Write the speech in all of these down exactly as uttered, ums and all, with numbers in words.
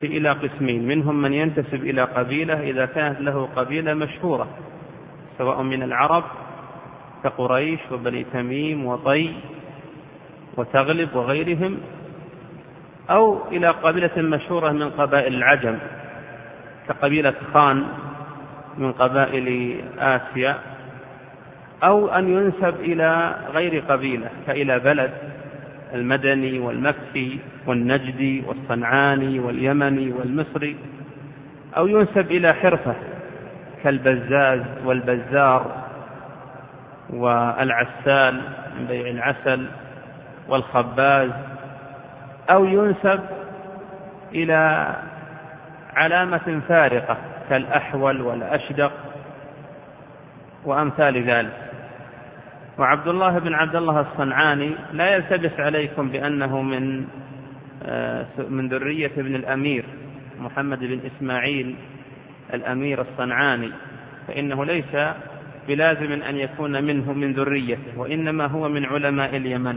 إلى قسمين، منهم من ينتسب إلى قبيلة إذا كانت له قبيلة مشهورة سواء من العرب كقريش وبني تميم وطي وتغلب وغيرهم، أو إلى قبيلة مشهورة من قبائل العجم كقبيلة خان من قبائل آسيا، أو أن ينسب إلى غير قبيلة كإلى بلد المدني والمكي والنجدي والصنعاني واليمني والمصري، أو ينسب إلى حرفة كالبزاز والبزار والعسال من بيع العسل والخباز، أو ينسب إلى علامة فارقة كالأحول والأشدق وأمثال ذلك. وعبد الله بن عبد الله الصنعاني لا يلتبس عليكم بأنه من من ذرية ابن الأمير محمد بن إسماعيل الأمير الصنعاني، فإنه ليس بلازم أن يكون منه من ذريته، وإنما هو من علماء اليمن.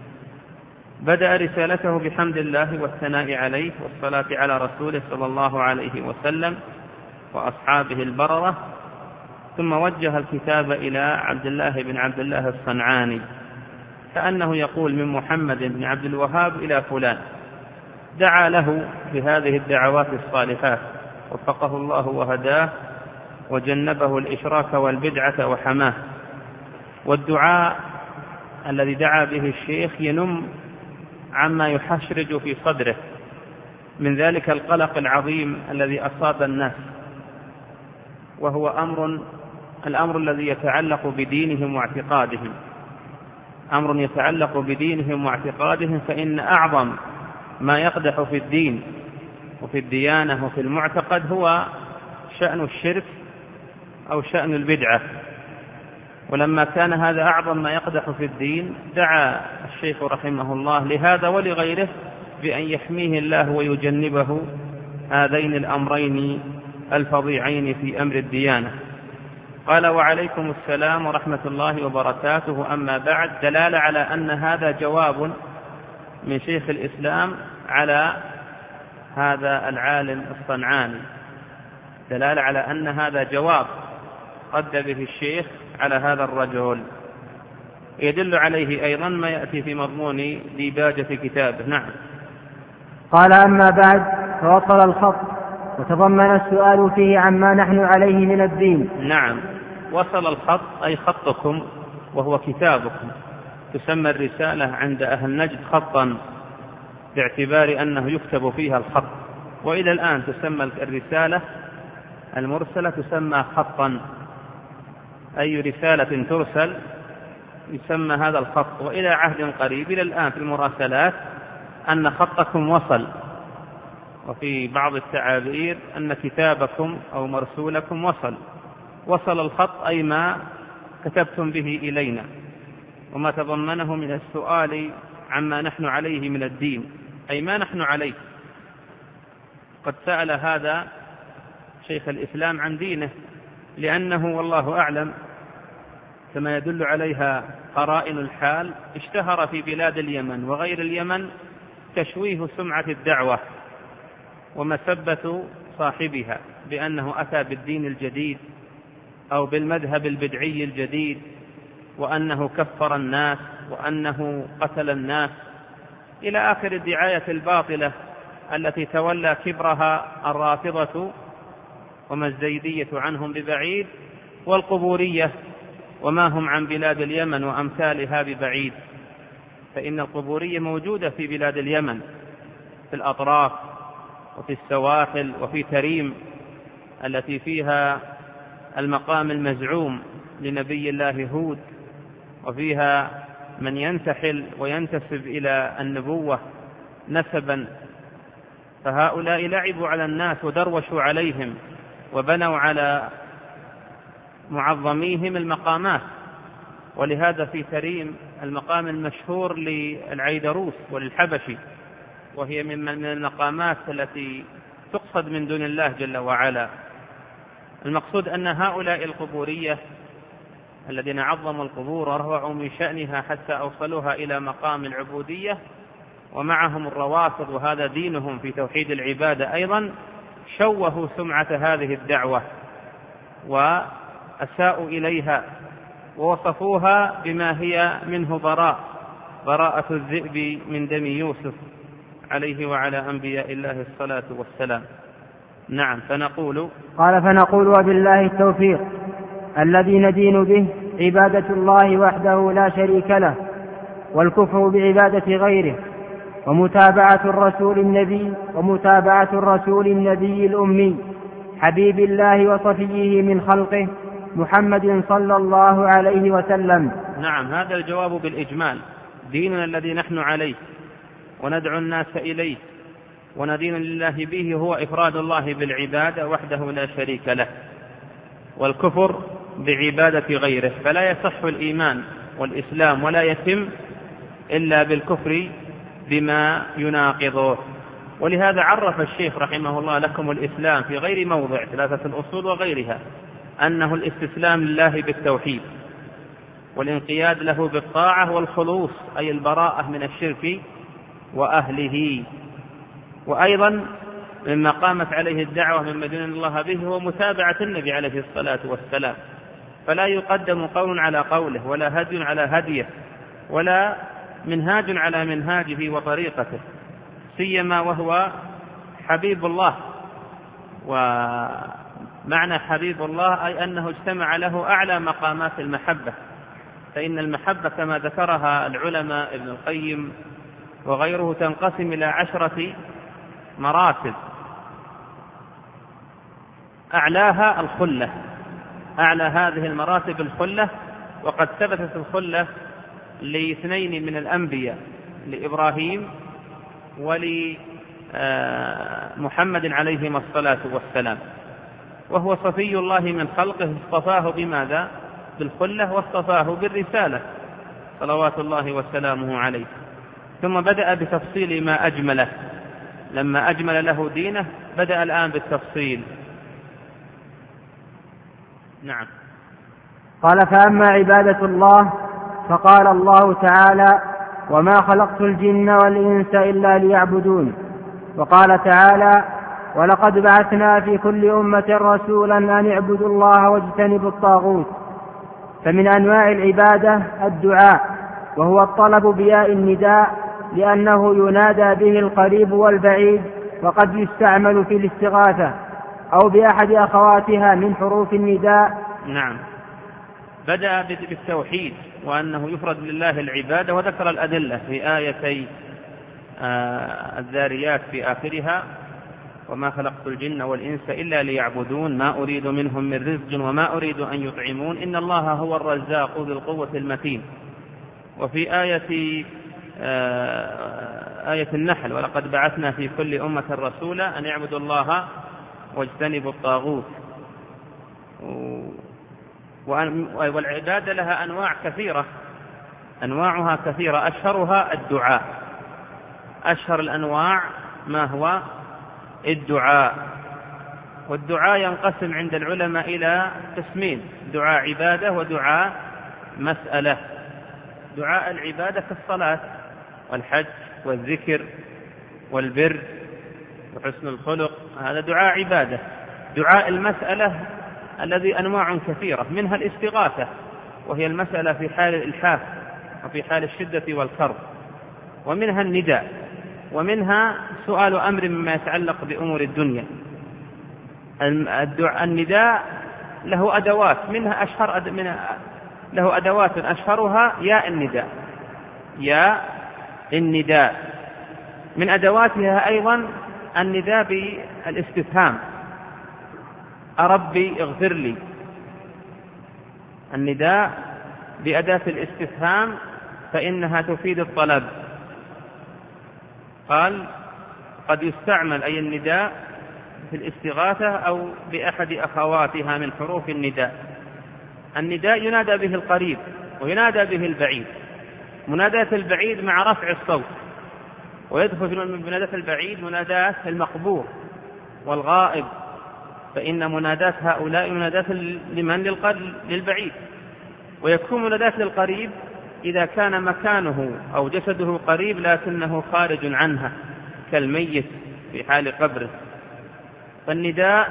بدأ رسالته بحمد الله والثناء عليه والصلاة على رسوله صلى الله عليه وسلم وأصحابه البررة، ثم وجه الكتاب إلى عبد الله بن عبد الله الصنعاني كأنه يقول من محمد بن عبد الوهاب إلى فلان. دعا له بهذه الدعوات الصالحات وفقه الله وهداه وجنبه الإشراك والبدعة وحماه. والدعاء الذي دعا به الشيخ ينم عما يحشرج في صدره من ذلك القلق العظيم الذي أصاب الناس، وهو أمر الأمر الذي يتعلق بدينهم واعتقادهم، أمر يتعلق بدينهم واعتقادهم، فإن أعظم ما يقدح في الدين وفي الديانة وفي المعتقد هو شأن الشرك أو شأن البدعة. ولما كان هذا أعظم ما يقدح في الدين دعا الشيخ رحمه الله لهذا ولغيره بأن يحميه الله ويجنبه هذين الأمرين الفظيعين في أمر الديانة. قال: وعليكم السلام ورحمة الله وبركاته. أما بعد، دلالة على أن هذا جواب من شيخ الإسلام على هذا العالم الصنعاني، دلالة على أن هذا جواب رد به الشيخ على هذا الرجل. يدل عليه أيضا ما يأتي في مضمون ديباجة كتابه. نعم. قال: أما بعد، فوصل الخط وتضمن السؤال فيه عما نحن عليه من الدين. نعم، وصل الخط أي خطكم وهو كتابكم. تسمى الرسالة عند أهل نجد خطا باعتبار أنه يكتب فيها الخط، وإلى الآن تسمى الرسالة المرسلة تسمى خطا، أي رسالة ترسل يسمى هذا الخط. وإلى عهد قريب إلى الآن في المراسلات أن خطكم وصل، وفي بعض التعابير أن كتابكم أو مرسولكم وصل. وصل الخط أي ما كتبتم به إلينا وما تضمنه من السؤال عما نحن عليه من الدين، أي ما نحن عليه. قد سأل هذا شيخ الإسلام عن دينه، لأنه والله أعلم كما يدل عليها قرائن الحال اشتهر في بلاد اليمن وغير اليمن تشويه سمعة الدعوة ومسبة صاحبها بأنه أتى بالدين الجديد أو بالمذهب البدعي الجديد، وأنه كفر الناس وأنه قتل الناس، إلى آخر الدعاية الباطلة التي تولى كبرها الرافضة وما الزيدية عنهم ببعيد، والقبورية وما هم عن بلاد اليمن وأمثالها ببعيد. فإن القبورية موجودة في بلاد اليمن في الأطراف وفي السواحل وفي تريم التي فيها المقام المزعوم لنبي الله هود، وفيها من ينتحل وينتسب إلى النبوة نسبا. فهؤلاء لعبوا على الناس ودروشوا عليهم وبنوا على معظميهم المقامات. ولهذا في تريم المقام المشهور للعيدروس وللحبشي، وهي من المقامات التي تقصد من دون الله جل وعلا. المقصود أن هؤلاء القبورية الذين عظموا القبور ورفعوا من شأنها حتى أوصلوها إلى مقام العبودية ومعهم الروافض وهذا دينهم في توحيد العبادة أيضا، شوهوا سمعة هذه الدعوة وأساءوا إليها ووصفوها بما هي منه براء، براءة الذئب من دم يوسف عليه وعلى أنبياء الله الصلاة والسلام. نعم. فنقول قال فنقول وبالله التوفيق الذي ندين به عبادة الله وحده لا شريك له، والكفر بعبادة غيره، ومتابعة الرسول النبي ومتابعة الرسول النبي الأمي حبيب الله وصفيه من خلقه محمد صلى الله عليه وسلم. نعم. هذا الجواب بالإجمال. ديننا الذي نحن عليه وندعو الناس إليه وندين لله به هو إفراد الله بالعبادة وحده لا شريك له، والكفر بعبادة غيره، فلا يصح الإيمان والإسلام ولا يتم إلا بالكفر بما يناقضه. ولهذا عرف الشيخ رحمه الله لكم الإسلام في غير موضع ثلاثة الأصول وغيرها أنه الاستسلام لله بالتوحيد، والانقياد له بالطاعة، والخلوص أي البراءة من الشرك وأهله. وأيضا مما قامت عليه الدعوة مما دين الله به هو متابعة النبي عليه الصلاة والسلام، فلا يقدم قول على قوله ولا هدي على هديه ولا منهاج على منهاجه وطريقته، سيما وهو حبيب الله. ومعنى حبيب الله أي أنه اجتمع له أعلى مقامات المحبة، فإن المحبة كما ذكرها العلماء ابن القيم وغيره تنقسم إلى عشرة مراتب، أعلاها الخلة، أعلى هذه المراتب الخلة، وقد ثبتت الخلة لاثنين من الأنبياء، لإبراهيم ولمحمد عليهما الصلاة والسلام، وهو صفي الله من خلقه اصطفاه بماذا؟ بالخلة، واصطفاه بالرسالة صلوات الله وسلامه عليه. ثم بدأ بتفصيل ما أجمله، لما أجمل له دينه بدأ الآن بالتفصيل. نعم. قال فأما عبادة الله فقال الله تعالى وما خلقت الجن والإنس إلا ليعبدون، وقال تعالى ولقد بعثنا في كل أمة رسولا أن اعبدوا الله واجتنبوا الطاغوت. فمن أنواع العبادة الدعاء، وهو الطلب بياء النداء لأنه ينادى به القريب والبعيد، وقد يستعمل في الاستغاثة أو بأحد أخواتها من حروف النداء. نعم. بدأ بالتوحيد وأنه يفرد لله العبادة، وذكر الأدلة في آيتي آه الذاريات في آخرها وما خلقت الجن والإنس إلا ليعبدون ما أريد منهم من رزق وما أريد أن يطعمون إن الله هو الرزاق ذو القوة المتين. وفي آية آه آية النحل ولقد بعثنا في كل أمة رسولا أن يعبدوا الله واجتنبوا الطاغوت. والعبادة لها أنواع كثيرة، أنواعها كثيرة، أشهرها الدعاء. أشهر الأنواع ما هو الدعاء. والدعاء ينقسم عند العلماء إلى قسمين: دعاء عبادة ودعاء مسألة. دعاء العبادة كالصلاة والحج والذكر والبر وحسن الخلق، هذا دعاء عبادة. دعاء المسألة الذي أنواع كثيرة، منها الاستغاثة وهي المسألة في حال الإلحاف وفي حال الشدة والكرب، ومنها النداء، ومنها سؤال أمر مما يتعلق بأمور الدنيا. النداء له أدوات، منها أشهر أد... من... له أدوات أشهرها ياء النداء. ياء النداء من أدواتها أيضا النداء بالاستفهام: أربي اغفر لي. النداء بأداة الاستفهام فإنها تفيد الطلب. قال قد يستعمل أي النداء في الاستغاثة أو بأحد أخواتها من حروف النداء. النداء ينادى به القريب وينادى به البعيد. مناداة البعيد مع رفع الصوت، ويدخل في مناداة البعيد مناداة المقبور والغائب، فإن مناداة هؤلاء مناداة لمن؟ للبعيد. ويكون مناداة للقريب إذا كان مكانه أو جسده قريب لكنه خارج عنها كالميت في حال قبره. فالنداء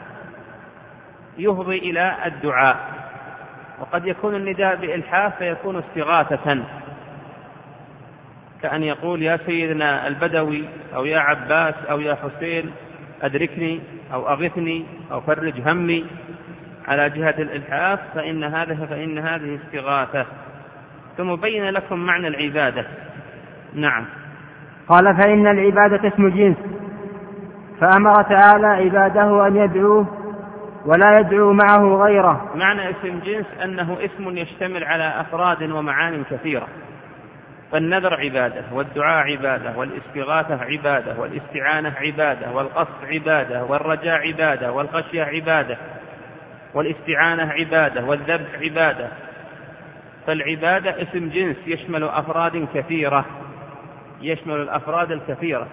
يفضي إلى الدعاء، وقد يكون النداء بإلحاف فيكون استغاثة، كأن يقول يا سيدنا البدوي أو يا عباس أو يا حسين أدركني أو أغثني أو فرج همي على جهة الإلحاف، فإن هذه فإن هذه استغاثة. ثم بين لكم معنى العبادة. نعم. قال فإن العبادة اسم جنس، فأمر تعالى عباده أن يدعوه ولا يدعو معه غيره. معنى اسم جنس أنه اسم يشتمل على أفراد ومعان كثيرة، فالنذر عبادة، والدعاء عبادة، والاستغاثة عبادة، والاستعانة عبادة، والقصد عبادة، والرجاء عبادة، والخشية عبادة، والاستعانة عبادة، والذبح عبادة. فالعبادة اسم جنس يشمل أفراد كثيرة، يشمل الأفراد الكثيرة.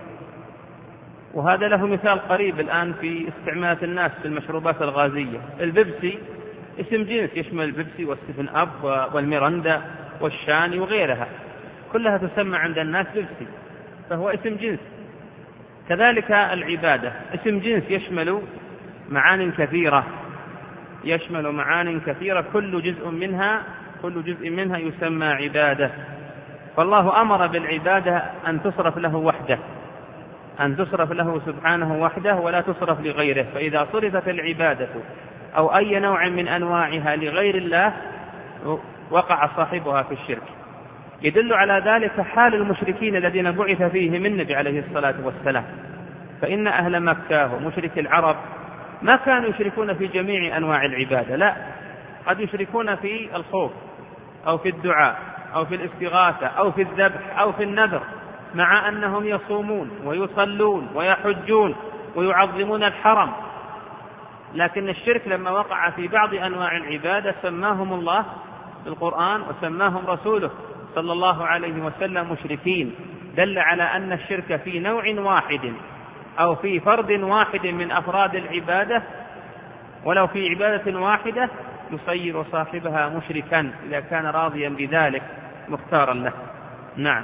وهذا له مثال قريب الآن في استعمال الناس في المشروبات الغازية. البيبسي اسم جنس يشمل البيبسي والسفن أب والميرندا والشاني وغيرها، كلها تسمى عند الناس بيبسي، فهو اسم جنس. كذلك العبادة اسم جنس يشمل معان كثيرة، يشمل معان كثيرة كل جزء منها كل جزء منها يسمى عبادة. فالله أمر بالعبادة أن تصرف له وحده، أن تصرف له سبحانه وحده ولا تصرف لغيره. فإذا صرفت العبادة أو أي نوع من أنواعها لغير الله وقع صاحبها في الشرك. يدل على ذلك حال المشركين الذين بعث فيهم النبي عليه الصلاة والسلام، فإن أهل مكة ومشرك العرب ما كانوا يشركون في جميع أنواع العبادة، لا، قد يشركون في الخوف أو في الدعاء أو في الاستغاثة أو في الذبح أو في النذر، مع أنهم يصومون ويصلون ويحجون ويعظمون الحرم. لكن الشرك لما وقع في بعض أنواع العبادة سماهم الله بالقرآن وسماهم رسوله صلى الله عليه وسلم مشركين، دل على أن الشرك في نوع واحد أو في فرد واحد من أفراد العبادة ولو في عبادة واحدة يصير صاحبها مشركا إذا كان راضيا بذلك مختارا له. نعم.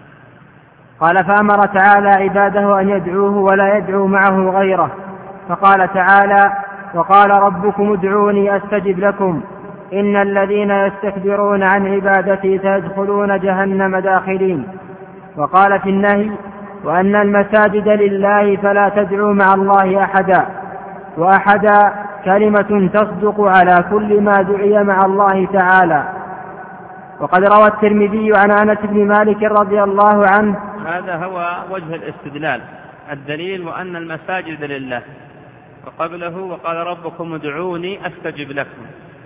قال فأمر تعالى عباده أن يدعوه ولا يدعو معه غيره، فقال تعالى وقال ربكم ادعوني أستجب لكم إن الذين يستكبرون عن عبادتي سيدخلون جهنم داخلين. وقال في النهي وأن المساجد لله فلا تدعوا مع الله أحدا، وأحدا كلمة تصدق على كل ما دعي مع الله تعالى. وقد روى الترمذي عن أنس بن مالك رضي الله عنه. هذا هو وجه الاستدلال، الدليل وأن المساجد لله، وقبله وقال ربكم ادعوني أستجب لكم،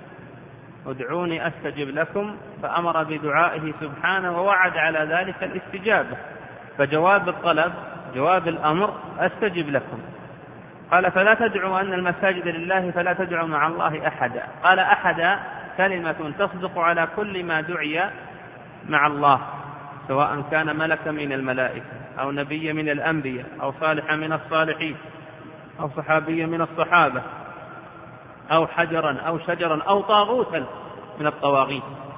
ادعوني أستجب لكم، فأمر بدعائه سبحانه ووعد على ذلك الاستجابة، فجواب الطلب جواب الأمر أستجب لكم. قال فلا تدعوا أن المساجد لله فلا تدعوا مع الله أحدا. قال أحدا كلمة تصدق على كل ما دعي مع الله، سواء كان ملكا من الملائكة أو نبي من الأنبياء أو صالحا من الصالحين أو صحابيا من الصحابة أو حجرا أو شجرا أو طاغوتا من الطواغيت.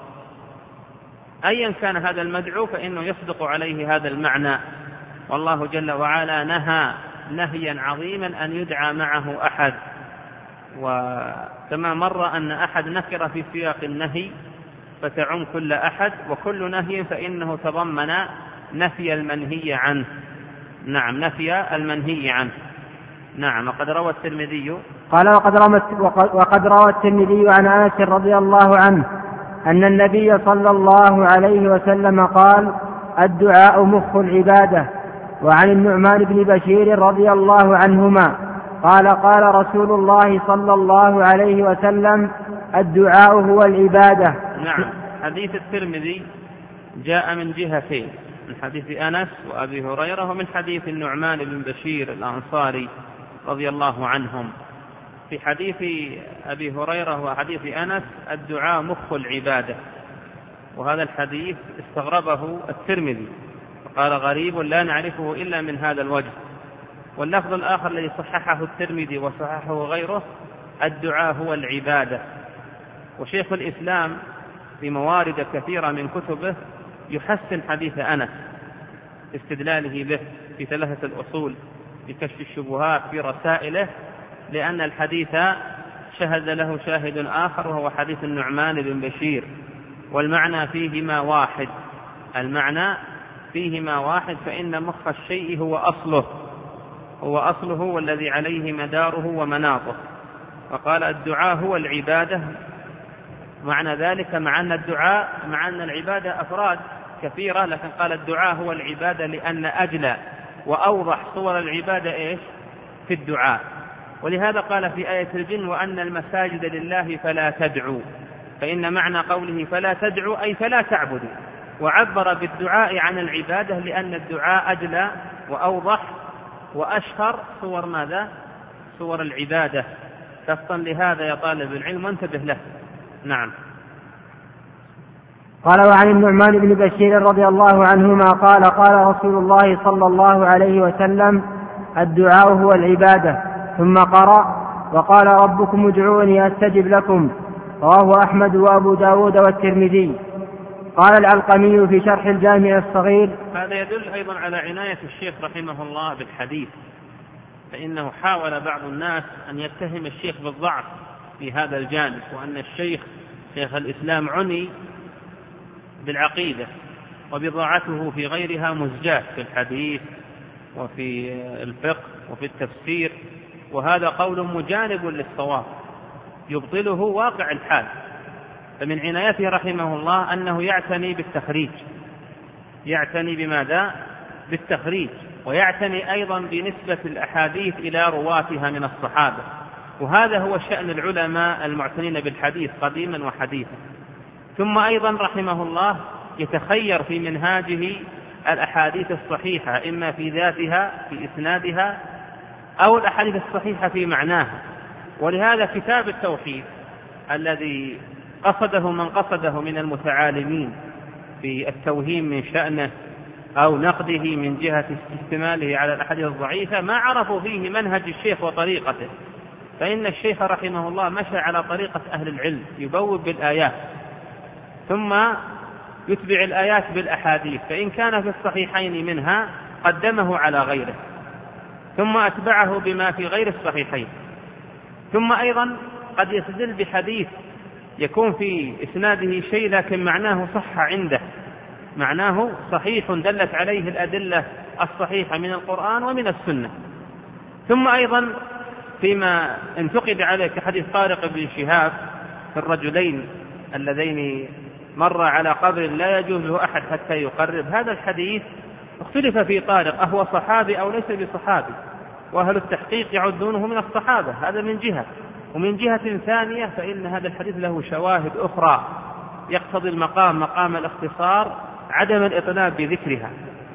أيا كان هذا المدعو فإنه يصدق عليه هذا المعنى. والله جل وعلا نهى نهيا عظيما أن يدعى معه أحد، وكما مر أن أحد نكر في سياق النهي فتعم كل أحد، وكل نهي فإنه تضمن نفي المنهي عنه. نعم، نفي المنهي عنه. نعم. وقد روى الترمذي قال وقد روى, وقد روى الترمذي عن أنس رضي الله عنه أن النبي صلى الله عليه وسلم قال الدعاء مخ العبادة. وعن النعمان بن بشير رضي الله عنهما قال قال رسول الله صلى الله عليه وسلم الدعاء هو العبادة. نعم. حديث الترمذي جاء من جهتين، من حديث أنس وأبي هريرة ومن حديث النعمان بن بشير الأنصاري رضي الله عنهم. في حديث أبي هريرة وحديث أنس الدعاء مخ العبادة، وهذا الحديث استغربه الترمذي وقال غريب لا نعرفه إلا من هذا الوجه. واللفظ الآخر الذي صححه الترمذي وصححه غيره الدعاء هو العبادة. وشيخ الإسلام في موارد كثيرة من كتبه يحسن حديث أنس استدلاله به في ثلاثة الأصول، في كشف الشبهات، في رسائله، لأن الحديث شهد له شاهد آخر وهو حديث النعمان بن بشير، والمعنى فيهما واحد، المعنى فيهما واحد، فإن مخ الشيء هو أصله هو أصله والذي عليه مداره ومناطه. وقال الدعاء هو العبادة، معنى ذلك مع أن الدعاء مع أن العبادة أفراد كثيرة، لكن قال الدعاء هو العبادة لأن أجلى وأوضح صور العبادة إيش في الدعاء. ولهذا قال في آية الجن وأن المساجد لله فلا تدعوا، فإن معنى قوله فلا تدعوا أي فلا تعبدوا، وعبر بالدعاء عن العبادة لأن الدعاء أجلى وأوضح وأشهر صور ماذا؟ صور العبادة. تفطن لهذا يا طالب العلم وانتبه له. نعم. قال وعن النعمان بن بشير رضي الله عنهما قال قال رسول الله صلى الله عليه وسلم الدعاء هو العبادة، ثم قرأ وقال ربكم ادعوني أستجب لكم، رواه أحمد وأبو داود والترمذي. قال العلقمي في شرح الجامع الصغير هذا يدل أيضا على عناية الشيخ رحمه الله بالحديث، فإنه حاول بعض الناس أن يتهم الشيخ بالضعف في هذا الجانب، وأن الشيخ شيخ الإسلام عني بالعقيدة وبضاعته في غيرها مزجاة في الحديث وفي الفقه وفي التفسير، وهذا قول مجانب للصواب يبطله واقع الحال. فمن عنايته رحمه الله أنه يعتني بالتخريج، يعتني بماذا؟ بالتخريج، ويعتني أيضا بنسبة الأحاديث إلى رواتها من الصحابة، وهذا هو شأن العلماء المعتنين بالحديث قديما وحديثا. ثم أيضا رحمه الله يتخير في منهاجه الأحاديث الصحيحة إما في ذاتها في إسنادها أو الأحاديث الصحيحة في معناها. ولهذا كتاب التوحيد الذي قصده من قصده من المتعالمين في التوهيم من شأنه أو نقده من جهة استماله على الأحاديث الضعيفة ما عرفوا فيه منهج الشيخ وطريقته، فإن الشيخ رحمه الله مشى على طريقة أهل العلم، يبوب بالآيات ثم يتبع الآيات بالأحاديث، فإن كان في الصحيحين منها قدمه على غيره، ثم أتبعه بما في غير الصحيحين، ثم أيضا قد يستدل بحديث يكون في إسناده شيء لكن معناه صح عنده، معناه صحيح دلت عليه الأدلة الصحيحة من القرآن ومن السنة. ثم أيضا فيما انتقد عليه كحديث طارق بن شهاب في الرجلين اللذين مر على قبر لا يجوز له أحد حتى يقرب، هذا الحديث اختلف في طارق أهو صحابي أو ليس بصحابي، وأهل التحقيق يعدونه من الصحابة، هذا من جهة. ومن جهة ثانية فإن هذا الحديث له شواهد أخرى يقتضي المقام مقام الاختصار عدم الإطناب بذكرها.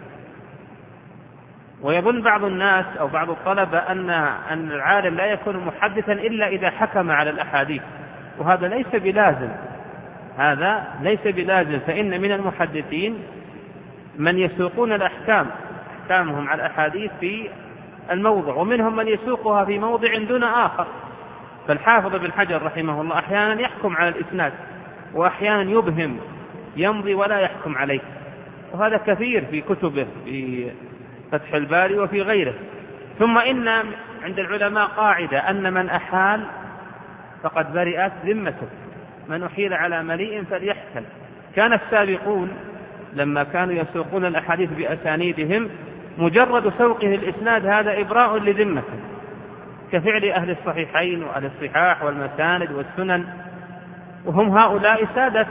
ويظن بعض الناس أو بعض الطلبة أن أن العالم لا يكون محدثا إلا إذا حكم على الأحاديث، وهذا ليس بلازم، هذا ليس بلازم، فإن من المحدثين من يسوقون الأحكام أحكامهم على الأحاديث في الموضع، ومنهم من يسوقها في موضع دون آخر. فالحافظ بن حجر رحمه الله أحيانا يحكم على الإسناد وأحيانا يبهم يمضي ولا يحكم عليه، وهذا كثير في كتبه في فتح الباري وفي غيره. ثم إن عند العلماء قاعدة أن من أحال فقد برئت ذمته، من أحيل على مليء فليحتل. كان السابقون لما كانوا يسوقون الأحاديث بأسانيدهم مجرد سوقه الإسناد هذا إبراء لذمته، كفعل أهل الصحيحين وأهل الصحاح والمساند والسنن، وهم هؤلاء سادة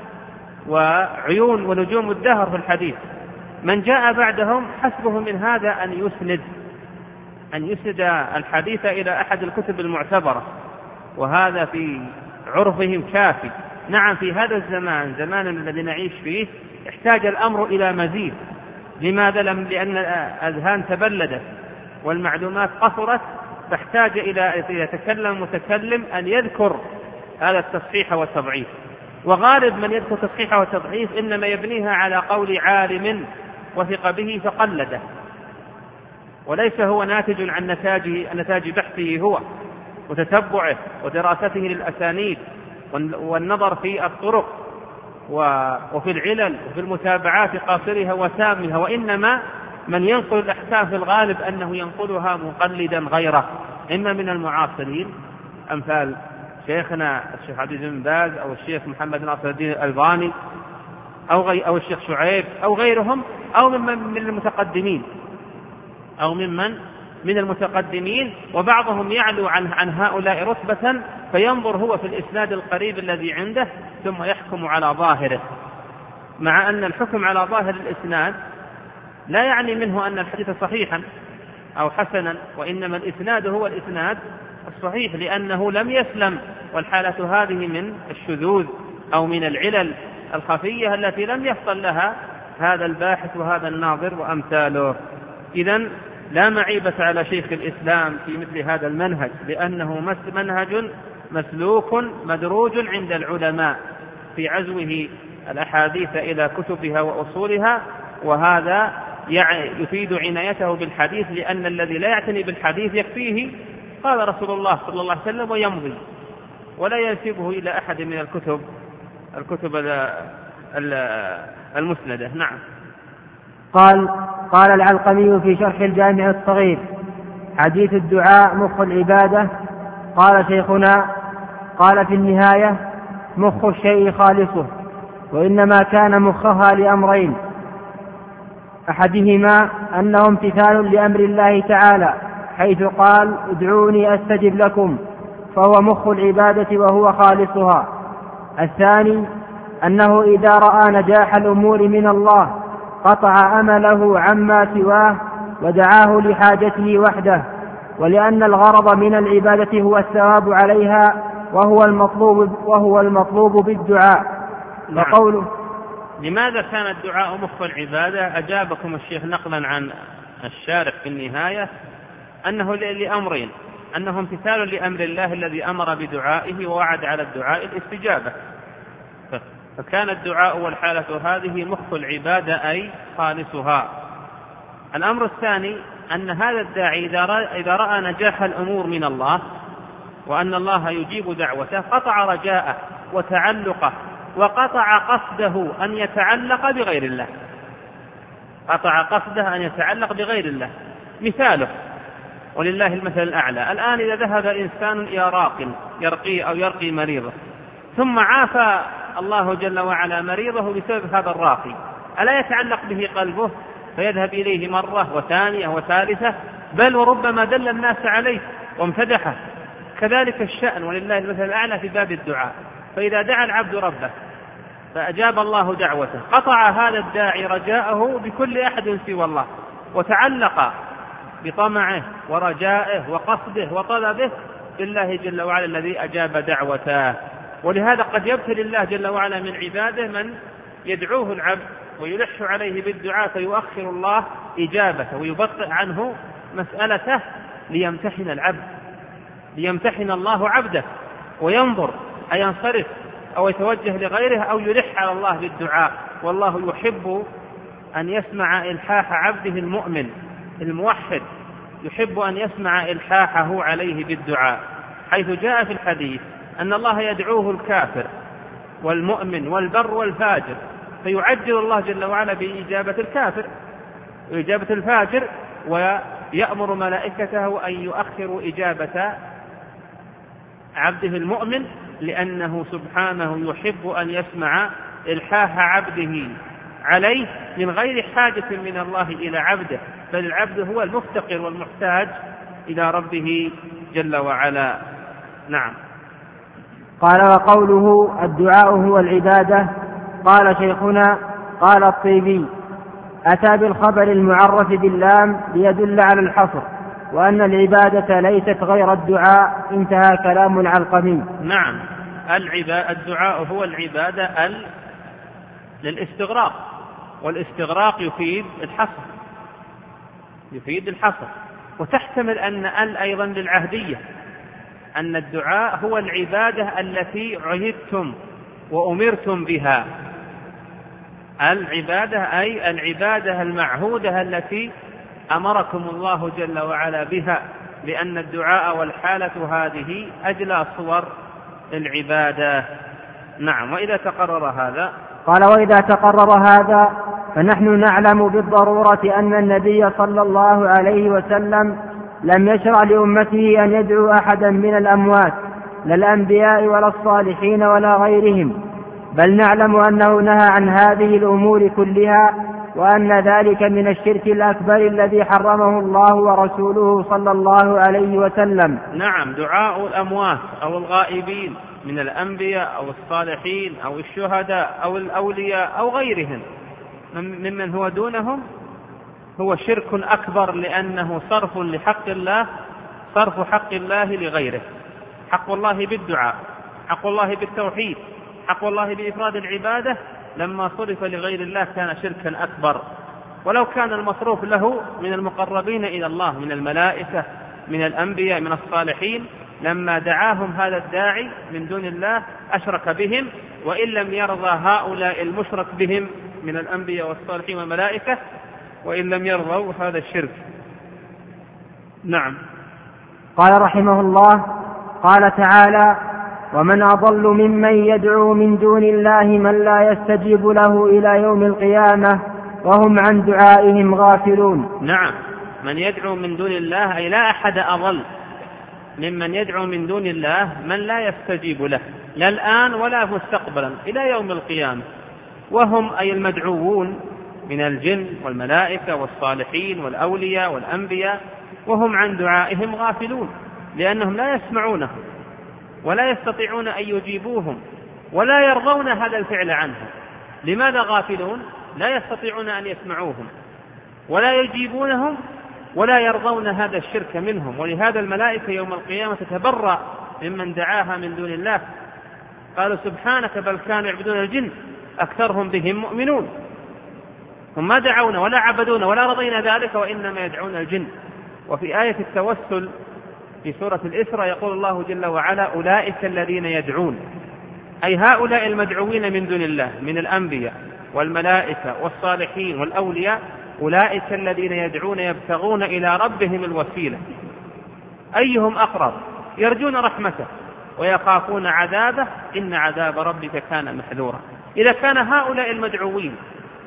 وعيون ونجوم الدهر في الحديث. من جاء بعدهم حسبه من هذا أن يسند أن يسند الحديث إلى أحد الكتب المعتبرة، وهذا في عرفهم كافي. نعم في هذا الزمان زمان الذي نعيش فيه احتاج الأمر إلى مزيد. لماذا؟ لم لأن الأذهان تبلدت والمعلومات قصرت، فاحتاج إلى يتكلم متكلم أن يذكر هذا التصحيح والتضعيف. وغالب من يذكر تصحيح وتضعيف إنما يبنيها على قول عالم وثق به فقلده، وليس هو ناتج عن نتاج نتاج بحثه هو وتتبعه ودراسته للأسانيد والنظر في الطرق وفي العلل وفي المتابعات قاصرها وتامها، وإنما من ينقل الأحكام في الغالب أنه ينقلها مقلدا غيره، إما من المعاصرين أمثال شيخنا الشيخ عبد العزيز بن باز أو الشيخ محمد ناصر الدين الألباني أو, غي أو الشيخ شعيب أو غيرهم، أو ممن من المتقدمين أو ممن من المتقدمين، وبعضهم يعلو عن, عن هؤلاء رتبة فينظر هو في الإسناد القريب الذي عنده ثم يحكم على ظاهره، مع أن الحكم على ظاهر الإسناد لا يعني منه أن الحديث صحيحا أو حسنا، وإنما الإسناد هو الإسناد الصحيح لأنه لم يسلم، والحالة هذه من الشذوذ أو من العلل الخفية التي لم يحصل لها هذا الباحث وهذا الناظر وأمثاله. إذن لا معيبة على شيخ الإسلام في مثل هذا المنهج، لأنه منهج مسلوك مدروج عند العلماء في عزوه الأحاديث إلى كتبها وأصولها، وهذا يفيد عنايته بالحديث، لأن الذي لا يعتني بالحديث يكفيه قال رسول الله صلى الله عليه وسلم ويمضي، ولا ينسبه إلى أحد من الكتب الكتب المسندة. نعم. قال قال العلقمي في شرح الجامع الصغير: حديث الدعاء مخ العبادة. قال شيخنا: قال في النهاية: مخ الشيء خالصه، وإنما كان مخها لأمرين: أحدهما أنه امتثال لأمر الله تعالى حيث قال: ادعوني أستجب لكم، فهو مخ العبادة وهو خالصها. الثاني أنه إذا رأى نجاح الأمور من الله قطع أمله عما سواه ودعاه لحاجته وحده، ولأن الغرض من العبادة هو الثواب عليها وهو المطلوب, وهو المطلوب بالدعاء. نعم. وقوله: لماذا كان الدعاء مخ العبادة؟ أجابكم الشيخ نقلا عن الشارح في النهاية أنه لأمرين: أنه امتثال لأمر الله الذي أمر بدعائه ووعد على الدعاء الاستجابة، فكان الدعاء والحالة هذه مخ العبادة أي خالصها. الأمر الثاني أن هذا الداعي إذا رأى نجاح الأمور من الله وأن الله يجيب دعوته قطع رجاءه وتعلقه، وقطع قصده أن يتعلق بغير الله، قطع قصده أن يتعلق بغير الله. مثاله ولله المثل الأعلى: الآن إذا ذهب إنسان إلى راق يرقي أو يرقي مريضه ثم عافى الله جل وعلا مريضه بسبب هذا الراقي، ألا يتعلق به قلبه فيذهب إليه مرة وثانية وثالثة، بل وربما دل الناس عليه وامتدحه؟ كذلك الشأن ولله المثل الأعلى في باب الدعاء، فإذا دعا العبد ربه فأجاب الله دعوته قطع هذا الداعي رجاءه بكل أحد سوى الله، وتعلق بطمعه ورجائه وقصده وطلبه بالله جل وعلا الذي أجاب دعوته. ولهذا قد يبتلي الله جل وعلا من عباده من يدعوه العبد ويلح عليه بالدعاء فيؤخر الله إجابته ويبطئ عنه مسألته ليمتحن العبد، ليمتحن الله عبده وينظر أينصرف أو يتوجه لغيره أو يلح على الله بالدعاء. والله يحب أن يسمع إلحاح عبده المؤمن الموحد، يحب أن يسمع إلحاحه عليه بالدعاء، حيث جاء في الحديث أن الله يدعوه الكافر والمؤمن والبر والفاجر، فيعجل الله جل وعلا بإجابة الكافر وإجابة الفاجر، ويأمر ملائكته أن يؤخروا إجابة عبده المؤمن، لأنه سبحانه يحب أن يسمع إلحاح عبده عليه من غير حاجة من الله إلى عبده، بل العبد هو المفتقر والمحتاج إلى ربه جل وعلا. نعم. قال: وقوله الدعاء هو العبادة. قال شيخنا: قال الطيبي: أتى بالخبر المعرف باللام ليدل على الحصر، وأن العبادة ليست غير الدعاء. انتهى كلام العلقمي. نعم، الدعاء هو العبادة ال للاستغراق، والاستغراق يفيد الحصر، يفيد الحصر، وتحتمل أن ال أيضا للعهدية، أن الدعاء هو العبادة التي عهدتم وأمرتم بها. العبادة أي العبادة المعهودة التي أمركم الله جل وعلا بها، لأن الدعاء والحالة هذه أجلى صور العبادة. نعم. وإذا تقرر هذا قال وإذا تقرر هذا فنحن نعلم بالضرورة أن النبي صلى الله عليه وسلم لم يشرع لأمته أن يدعو أحدا من الأموات لا الأنبياء ولا الصالحين ولا غيرهم، بل نعلم أنه نهى عن هذه الأمور كلها، وأن ذلك من الشرك الأكبر الذي حرمه الله ورسوله صلى الله عليه وسلم. نعم، دعاء الأموات أو الغائبين من الأنبياء أو الصالحين أو الشهداء أو الأولياء أو غيرهم ممن هو دونهم هو شرك أكبر، لأنه صرف لحق الله، صرف حق الله لغيره. حق الله بالدعاء، حق الله بالتوحيد، حق الله بإفراد العبادة، لما صرف لغير الله كان شركا أكبر. ولو كان المصروف له من المقربين إلى الله من الملائكة من الأنبياء من الصالحين، لما دعاهم هذا الداعي من دون الله أشرك بهم، وإن لم يرضى هؤلاء المشرك بهم من الأنبياء والصالحين والملائكة، وإن لم يرضوا هذا الشرك. نعم. قال رحمه الله: قال تعالى: ومن أضل ممن يدعو من دون الله من لا يستجيب له إلى يوم القيامة وهم عن دعائهم غافلون. نعم، من يدعو من دون الله أي لا أحد أضل ممن يدعو من دون الله من لا يستجيب له لا الآن ولا مستقبلا إلى يوم القيامة، وهم أي المدعوون من الجن والملائكة والصالحين والأولياء والأنبياء، وهم عن دعائهم غافلون، لأنهم لا يسمعونهم ولا يستطيعون أن يجيبوهم ولا يرضون هذا الفعل عنهم. لماذا غافلون؟ لا يستطيعون أن يسمعوهم ولا يجيبونهم ولا يرضون هذا الشرك منهم. ولهذا الملائكة يوم القيامة تتبرأ ممن دعاها من دون الله، قالوا سبحانك بل كانوا يعبدون الجن أكثرهم بهم مؤمنون. هم ما دعونا ولا عبدون ولا رضينا ذلك، وإنما يدعون الجن. وفي آية التوسل في سورة الإسراء يقول الله جل وعلا: أولئك الذين يدعون، أي هؤلاء المدعوين من دون الله من الأنبياء والملائكة والصالحين والأولياء، أولئك الذين يدعون يبتغون إلى ربهم الوسيلة أيهم أقرب، يرجون رحمته ويخافون عذابه، إن عذاب ربك كان محذورا. إذا كان هؤلاء المدعوين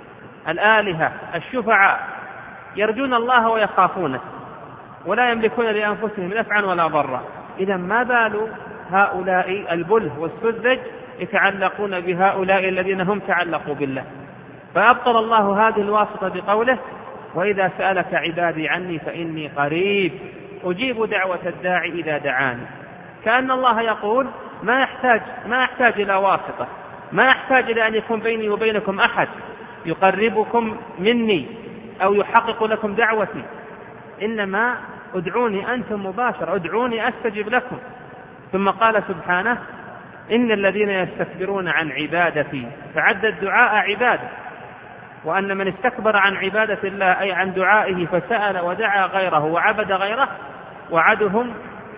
الآلهة الشفعاء يرجون الله ويخافونه ولا يملكون لأنفسهم نفعا ولا ضرا، إذا ما بال هؤلاء البله والسذج يتعلقون بهؤلاء الذين هم تعلقوا بالله؟ فأبطل الله هذه الواسطة بقوله: وإذا سألك عبادي عني فإني قريب أجيب دعوة الداعي إذا دعاني. كأن الله يقول: ما يحتاج ما يحتاج إلى واسطة، ما يحتاج إلى أن يكون بيني وبينكم أحد يقربكم مني أو يحقق لكم دعوتي، إنما ادعوني أنتم مباشرة، ادعوني أستجب لكم. ثم قال سبحانه: إن الذين يستكبرون عن عبادتي، فعد الدعاء عبادة، وأن من استكبر عن عبادة الله أي عن دعائه فسأل ودعا غيره وعبد غيره، وعدهم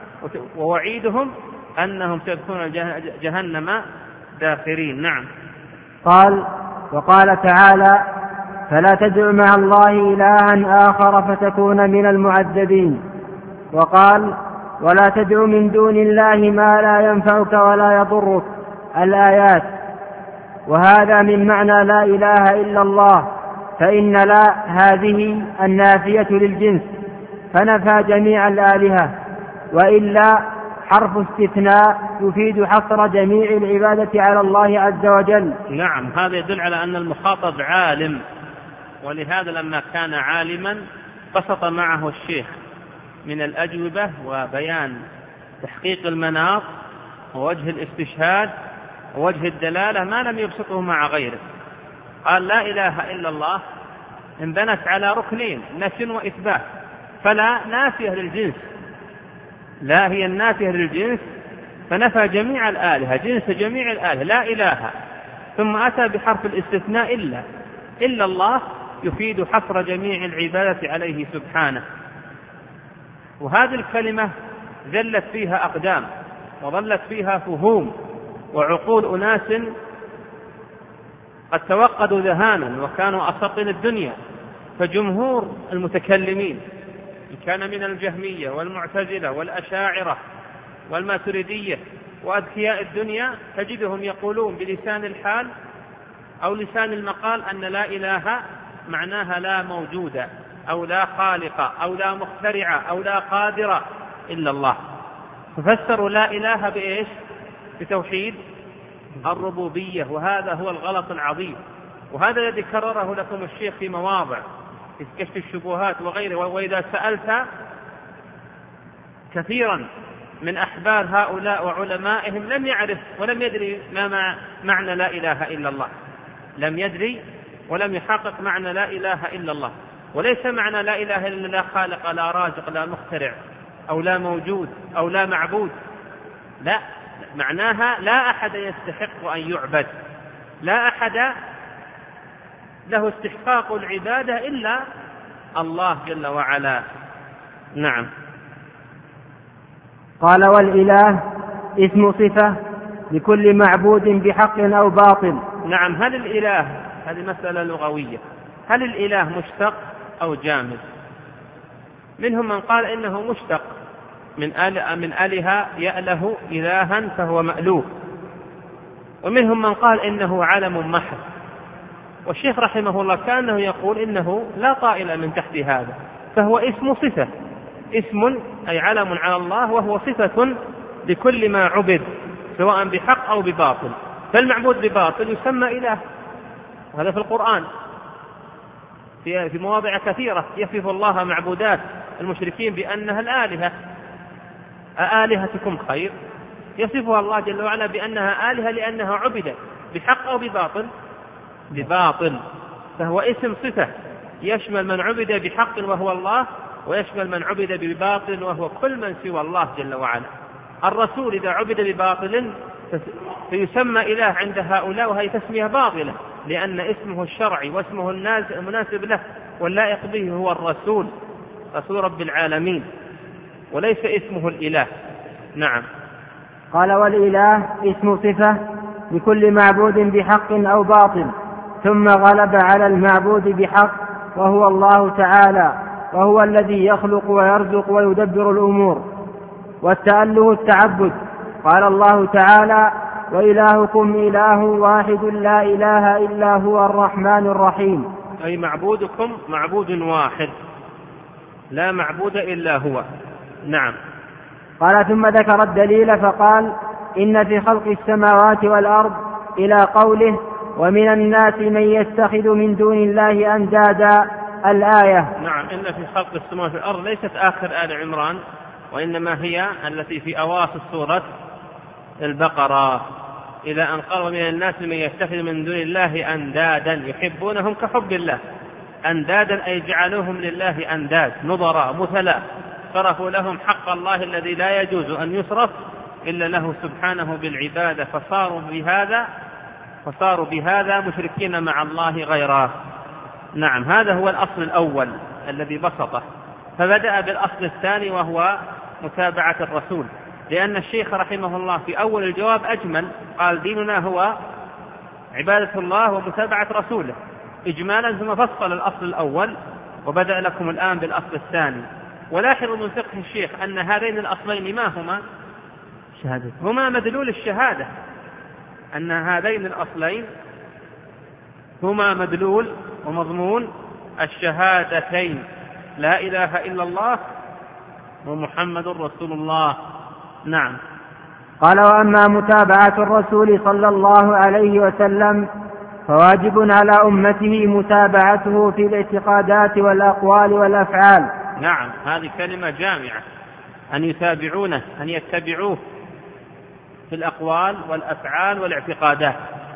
ووعيدهم أنهم سيدخلون جهنم داخرين. نعم. قال: وقال تعالى: فلا تدع مع الله إلها آخر فتكون من المعذبين. وقال: ولا تدع من دون الله ما لا ينفعك ولا يضرك، الآيات. وهذا من معنى لا إله إلا الله، فإن لا هذه النافية للجنس فنفى جميع الآلهة، وإلا حرف استثناء يفيد حصر جميع العبادة على الله عز وجل. نعم، هذا يدل على أن المخاطب عالم، ولهذا لما كان عالما بسط معه الشيخ من الأجوبة وبيان تحقيق المناط ووجه الاستشهاد ووجه الدلالة ما لم يبسطه مع غيره. قال: لا إله إلا الله انبنت على ركنين، نفي وإثبات، فلا نافية للجنس، لا هي النافية للجنس، فنفى جميع الآلهة، جنس جميع الآلهة، لا إله، ثم أتى بحرف الاستثناء إلا إلا الله يفيد حصر جميع العبادة عليه سبحانه. وهذه الكلمة ذلت فيها أقدام وظلت فيها فهوم وعقول أناس قد توقدوا ذهانا وكانوا أساطين الدنيا. فجمهور المتكلمين إن كان من الجهمية والمعتزلة والأشاعرة والماتريدية وأذكياء الدنيا تجدهم يقولون بلسان الحال: أو لسان المقال أن لا إله معناها لا موجود أو لا خالق أو لا مخترع أو لا قادر إلا الله، ففسروا لا إله بإيش؟ بتوحيد الربوبية، وهذا هو الغلط العظيم، وهذا الذي كرره لكم الشيخ في مواضع في كشف الشبهات وغيره. وإذا سألت كثيرا من أحبار هؤلاء وعلمائهم لم يعرف ولم يدري ما معنى لا إله إلا الله، لم يدري ولم يحقق معنى لا إله إلا الله. وليس معنى لا إله إلا لا خالق لا رازق لا مخترع أو لا موجود أو لا معبود، لا، معناها لا أحد يستحق أن يعبد، لا أحد له استحقاق العبادة إلا الله جل وعلا. نعم. قال والإله اسم صفة لكل معبود بحق أو باطل. نعم. هل الإله، هذه مسألة لغوية، هل الإله مشتق أو جامد؟ منهم من قال إنه مشتق من آله، من آله يأله إلها فهو مألوه، ومنهم من قال إنه علم محض. والشيخ رحمه الله كأنه يقول إنه لا طائل من تحت هذا، فهو اسم صفة، اسم أي علم على الله، وهو صفة لكل ما عبد سواء بحق أو بباطل. فالمعبود بباطل يسمى إله، وهذا في القرآن في مواضع كثيرة يصف الله معبودات المشركين بأنها الآلهة. أآلهتكم خير، يصفها الله جل وعلا بأنها آلهة لأنها عبدت بحق أو بباطل؟ بباطل. فهو اسم صفة يشمل من عبد بحق وهو الله، ويشمل من عبد بباطل وهو كل من سوى الله جل وعلا. الرسول إذا عبد بباطل فيسمى إله عند هؤلاء، وهي تسمية باطلة، لأن اسمه الشرعي واسمه المناسب له واللائق به هو الرسول، رسول رب العالمين، وليس اسمه الإله. نعم. قال والإله اسم صفة لكل معبود بحق أو باطل، ثم غلب على المعبود بحق وهو الله تعالى، وهو الذي يخلق ويرزق ويدبر الأمور. والتأله التعبد. قال الله تعالى وإلهكم إله واحد لا إله إلا هو الرحمن الرحيم، أي معبودكم معبود واحد لا معبود إلا هو. نعم. قال ثم ذكر الدليل فقال إن في خلق السماوات والأرض إلى قوله ومن الناس من يتخذ من دون الله أندادا الآية. نعم. إن في خلق السماوات والأرض ليست آخر آل عمران، وإنما هي التي في أواصل سورة البقرة، إلى أن قال ومن الناس من يتخذ من دون الله أندادا يحبونهم كحب الله. أندادا أي جعلوهم لله أنداد نظراء مثلاء، صرفوا لهم حق الله الذي لا يجوز أن يصرف إلا له سبحانه بالعبادة، فصاروا بهذا فصاروا بهذا مشركين مع الله غيره. نعم. هذا هو الأصل الأول الذي بسطه، فبدأ بالأصل الثاني وهو متابعة الرسول، لأن الشيخ رحمه الله في أول الجواب أجمل، قال ديننا هو عبادة الله ومتابعة رسوله إجمالا، ثم فصل الأصل الأول وبدأ لكم الآن بالأصل الثاني. ولاحظوا من فقه الشيخ أن هذين الأصلين ما هما؟ شهادة. هما مدلول الشهادة، أن هذين الأصلين هما مدلول ومضمون الشهادتين، لا إله إلا الله ومحمد رسول الله. نعم. قال وأما متابعة الرسول صلى الله عليه وسلم فواجب على أمته متابعته في الاعتقادات والأقوال والأفعال. نعم. هذه كلمة جامعة، أن يتابعونه، أن يتبعوه في الأقوال والأفعال والاعتقادات.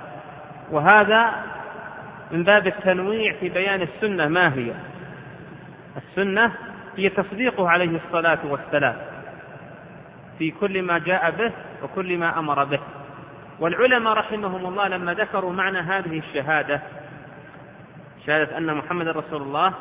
وهذا من باب التنويع في بيان السنة. ما هي السنة؟ هي تصديقه عليه الصلاة والسلام في كل ما جاء به وكل ما أمر به. والعلماء رحمهم الله لما ذكروا معنى هذه الشهادة، شهادة أن محمد رسول الله،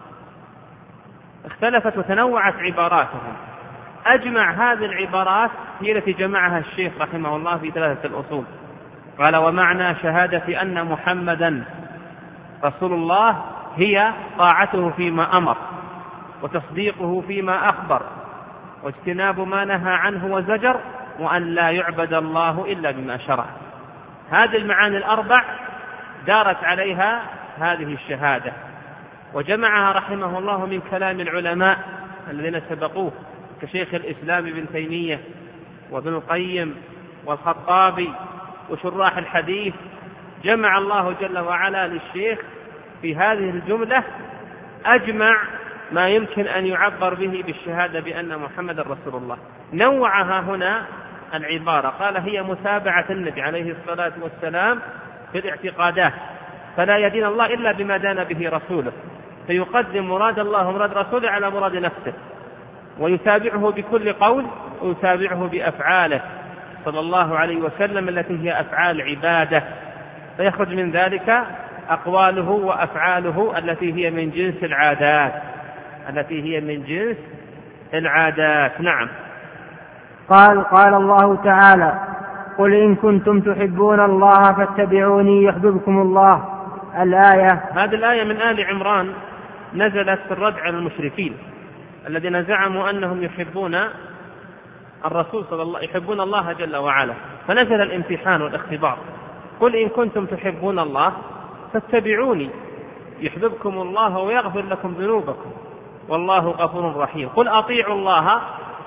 اختلفت وتنوعت عباراتهم. أجمع هذه العبارات هي التي جمعها الشيخ رحمه الله في ثلاثة الأصول. قال ومعنى شهادة أن محمدا رسول الله هي طاعته فيما أمر، وتصديقه فيما أخبر، واجتناب ما نهى عنه وزجر، وأن لا يعبد الله إلا بما شرع. هذه المعاني الأربع دارت عليها هذه الشهادة. وجمعها رحمه الله من كلام العلماء الذين سبقوه كشيخ الإسلام ابن تيمية وابن القيم والخطابي وشراح الحديث. جمع الله جل وعلا للشيخ في هذه الجملة أجمع ما يمكن أن يعبر به بالشهادة بأن محمد رسول الله. نوعها هنا العبارة، قال هي متابعة النبي عليه الصلاة والسلام في الاعتقادات، فلا يدين الله إلا بما دان به رسوله، فيقدم مراد الله ومراد رسوله على مراد نفسه، ويتابعه بكل قول ويتابعه بأفعاله صلى الله عليه وسلم التي هي أفعال عبادة، فيخرج من ذلك أقواله وأفعاله التي هي من جنس العادات التي هي من جنس العادات. نعم. قال قال الله تعالى: قل إن كنتم تحبون الله فاتبعوني يحببكم الله. الآية. هذه الآية من آل عمران، نزلت في الرد على المشركين الذين زعموا أنهم يحبون الرسول صلى الله يحبون الله جل وعلا، فنزل الامتحان والاختبار. قل إن كنتم تحبون الله فاتبعوني يحببكم الله ويغفر لكم ذنوبكم والله غفور رحيم. قل أطيعوا الله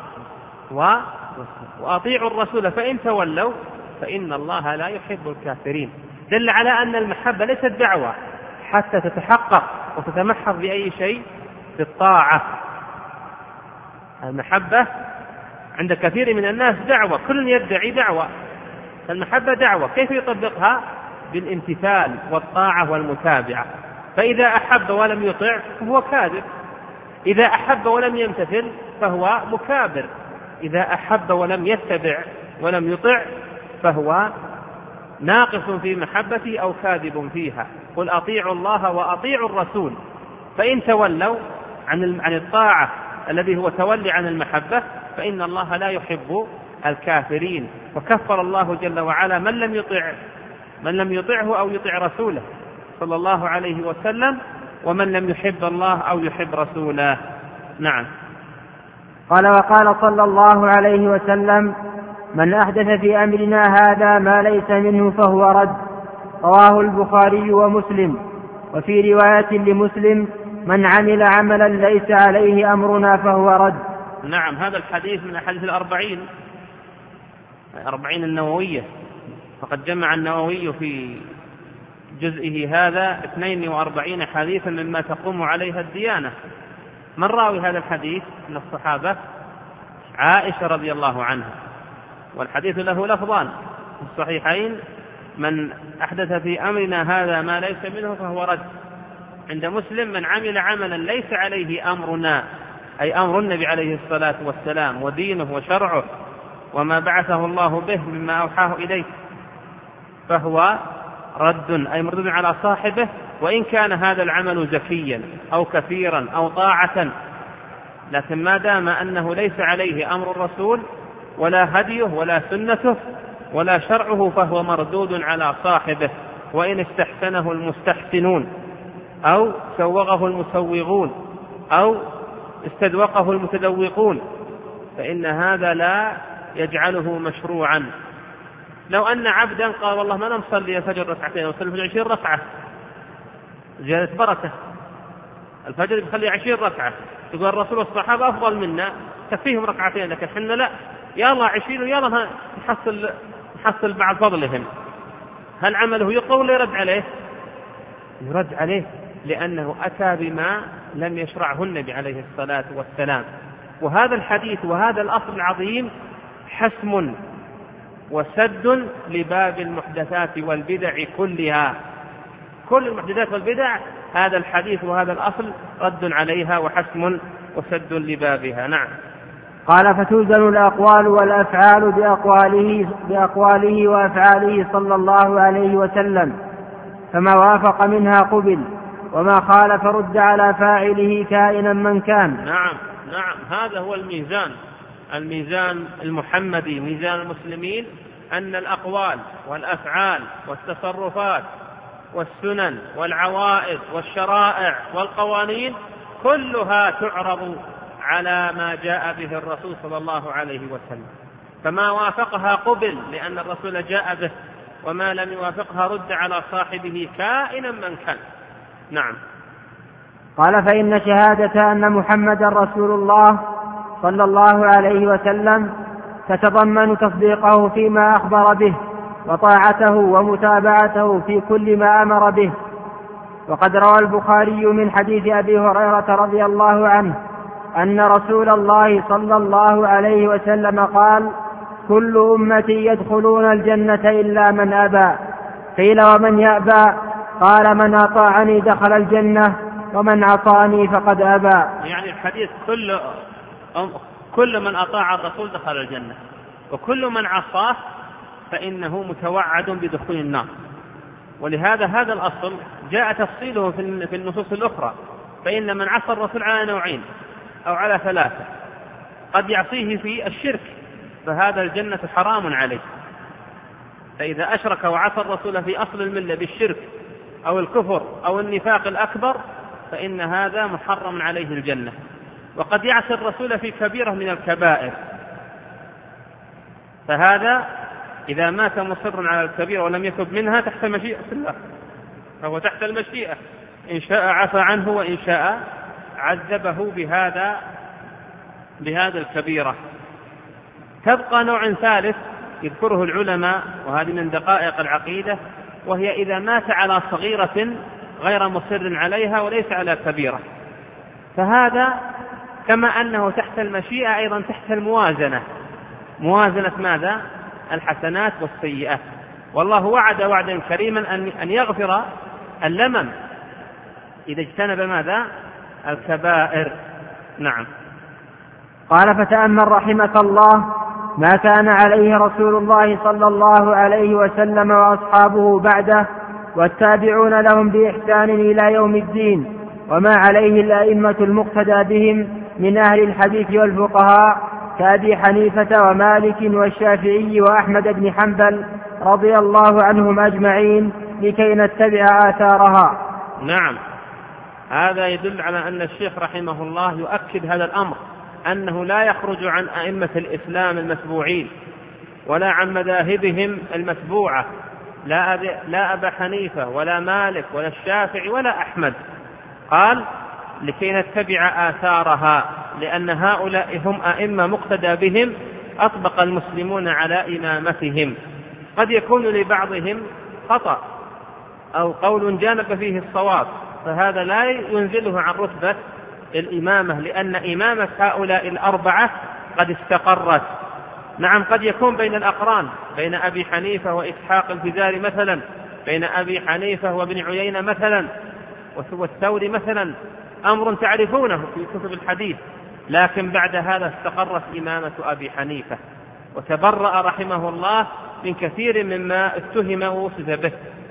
وأطيعوا الرسول فإن تولوا فإن الله لا يحب الكافرين. دل على أن المحبة ليست دعوة حتى تتحقق وتتمحض بأي شيء بالطاعة. المحبة عند كثير من الناس دعوة، كل يدعي دعوة، المحبة دعوة، كيف يطبقها؟ بالامتثال والطاعة والمتابعة. فإذا أحب ولم يطع فهو كاذب، إذا أحب ولم يمتثل فهو مكابر، إذا أحب ولم يتبع ولم يطع فهو ناقص في محبته أو كاذب فيها. قل أطيعوا الله وأطيعوا الرسول فإن تولوا عن عن الطاعة الذي هو تولي عن المحبة فإن الله لا يحب الكافرين. وكفر الله جل وعلا من لم يطع من لم يطعه أو يطع رسوله صلى الله عليه وسلم، ومن لم يحب الله أو يحب رسوله. نعم. قال وقال صلى الله عليه وسلم: من أحدث في أمرنا هذا ما ليس منه فهو رد. رواه البخاري ومسلم. وفي رواية لمسلم: من عمل عملا ليس عليه أمرنا فهو رد. نعم. هذا الحديث من أحاديث الأربعين الأربعين النووية، فقد جمع النووي في جزئه هذا اثنين وأربعين حديثا مما تقوم عليها الديانة. من راوي هذا الحديث من الصحابة؟ عائشة رضي الله عنها، والحديث له لفظان في الصحيحين: من أحدث في أمرنا هذا ما ليس منه فهو رد. عند مسلم: من عمل عملا ليس عليه أمرنا، أي أمر النبي عليه الصلاة والسلام ودينه وشرعه وما بعثه الله به مما أوحاه إليه فهو رد، أي مردود على صاحبه، وإن كان هذا العمل زكيا أو كثيرا أو طاعة، لكن ما دام أنه ليس عليه أمر الرسول ولا هديه ولا سنته ولا شرعه فهو مردود على صاحبه، وإن استحسنه المستحسنون أو سوغه المسوغون أو استدوقه المتدوقون فإن هذا لا يجعله مشروعا. لو أن عبدا قال والله ما نصلي الفجر ركعتين وصلي الفجر عشرين ركعة، زيادة بركة، الفجر بخلي عشرين ركعة، يقول الرسول والصحابة أفضل منا تكفيهم ركعتين، لكن حنا لا، يا الله عشرين ويا الله نحصل نحصل بعد فضلهم. هل عمله يقول يرد عليه؟ يرد عليه، لأنه أتى بما لم يشرعه النبي عليه الصلاة والسلام. وهذا الحديث وهذا الأصل العظيم حسم وسد لباب المحدثات والبدع كلها. كل المحدثات والبدع هذا الحديث وهذا الأصل رد عليها وحسم وسد لبابها. نعم. قال فتوزن الأقوال والأفعال بأقواله, بأقواله وأفعاله صلى الله عليه وسلم، فما وافق منها قبل وما خالف رد على فاعله كائنا من كان. نعم نعم. هذا هو الميزان الميزان المحمدي، ميزان المسلمين، أن الأقوال والأفعال والتصرفات والسنن والعوائد والشرائع والقوانين كلها تعرض على ما جاء به الرسول صلى الله عليه وسلم، فما وافقها قبل لأن الرسول جاء به وما لم يوافقها رد على صاحبه كائنا من كان. نعم. قال فإن شهادة أن محمدا رسول الله صلى الله عليه وسلم تتضمن تصديقه فيما أخبر به وطاعته ومتابعته في كل ما أمر به. وقد روى البخاري من حديث أبي هريرة رضي الله عنه أن رسول الله صلى الله عليه وسلم قال: كل أمتي يدخلون الجنة إلا من أبى. قيل: ومن يأبى؟ قال: من أطاعني دخل الجنة ومن عصاني فقد أبى. يعني الحديث كل كل من أطاع الرسول دخل الجنة، وكل من عصاه فإنه متوعد بدخول النار. ولهذا هذا الأصل جاء تفصيله في النصوص الأخرى، فإن من عصى الرسول على نوعين أو على ثلاثة: قد يعصيه في الشرك فهذا الجنة حرام عليه، فإذا أشرك وعصى الرسول في أصل الملة بالشرك أو الكفر أو النفاق الأكبر فإن هذا محرم عليه الجنة. وقد يعصي الرسول في كبيرة من الكبائر، فهذا إذا مات مصرا على الكبيرة ولم يتب منها تحت مشيئة الله فهو تحت المشيئة، إن شاء عفى عنه وإن شاء عذبه بهذا بهذا الكبيرة. تبقى نوع ثالث يذكره العلماء، وهذه من دقائق العقيدة، وهي إذا مات على صغيرة غير مصر عليها وليس على كبيرة، فهذا كما أنه تحت المشيئة أيضا تحت الموازنة، موازنة ماذا؟ الحسنات والسيئات. والله وعد وعدا كريما أن يغفر اللمم إذا اجتنب ماذا؟ الكبائر. نعم. قال فتأمل رحمك الله ما كان عليه رسول الله صلى الله عليه وسلم وأصحابه بعده والتابعون لهم بإحسان إلى يوم الدين، وما عليه الأئمة المقتدى بهم من أهل الحديث والفقهاء كأبي حنيفة ومالك والشافعي وأحمد بن حنبل رضي الله عنهم أجمعين لكي نتبع آثارها. نعم. هذا يدل على أن الشيخ رحمه الله يؤكد هذا الأمر، أنه لا يخرج عن أئمة الإسلام المتبوعين ولا عن مذاهبهم المتبوعة، لا أبي لا أبا حنيفة ولا مالك ولا الشافعي ولا أحمد. قال لكي نتبع آثارها، لأن هؤلاء هم أئمة مقتدى بهم أطبق المسلمون على إمامتهم. قد يكون لبعضهم خطأ أو قول جانب فيه الصواب، فهذا لا ينزله عن رتبة الإمامة، لأن إمامة هؤلاء الأربعة قد استقرت. نعم، قد يكون بين الأقران، بين أبي حنيفة وإسحاق الفزاري مثلا، بين أبي حنيفة وابن عيينة مثلا والثوري مثلا، أمر تعرفونه في كتب الحديث، لكن بعد هذا استقرت إمامة أبي حنيفة وتبرأ رحمه الله من كثير مما اتهم ووصف به.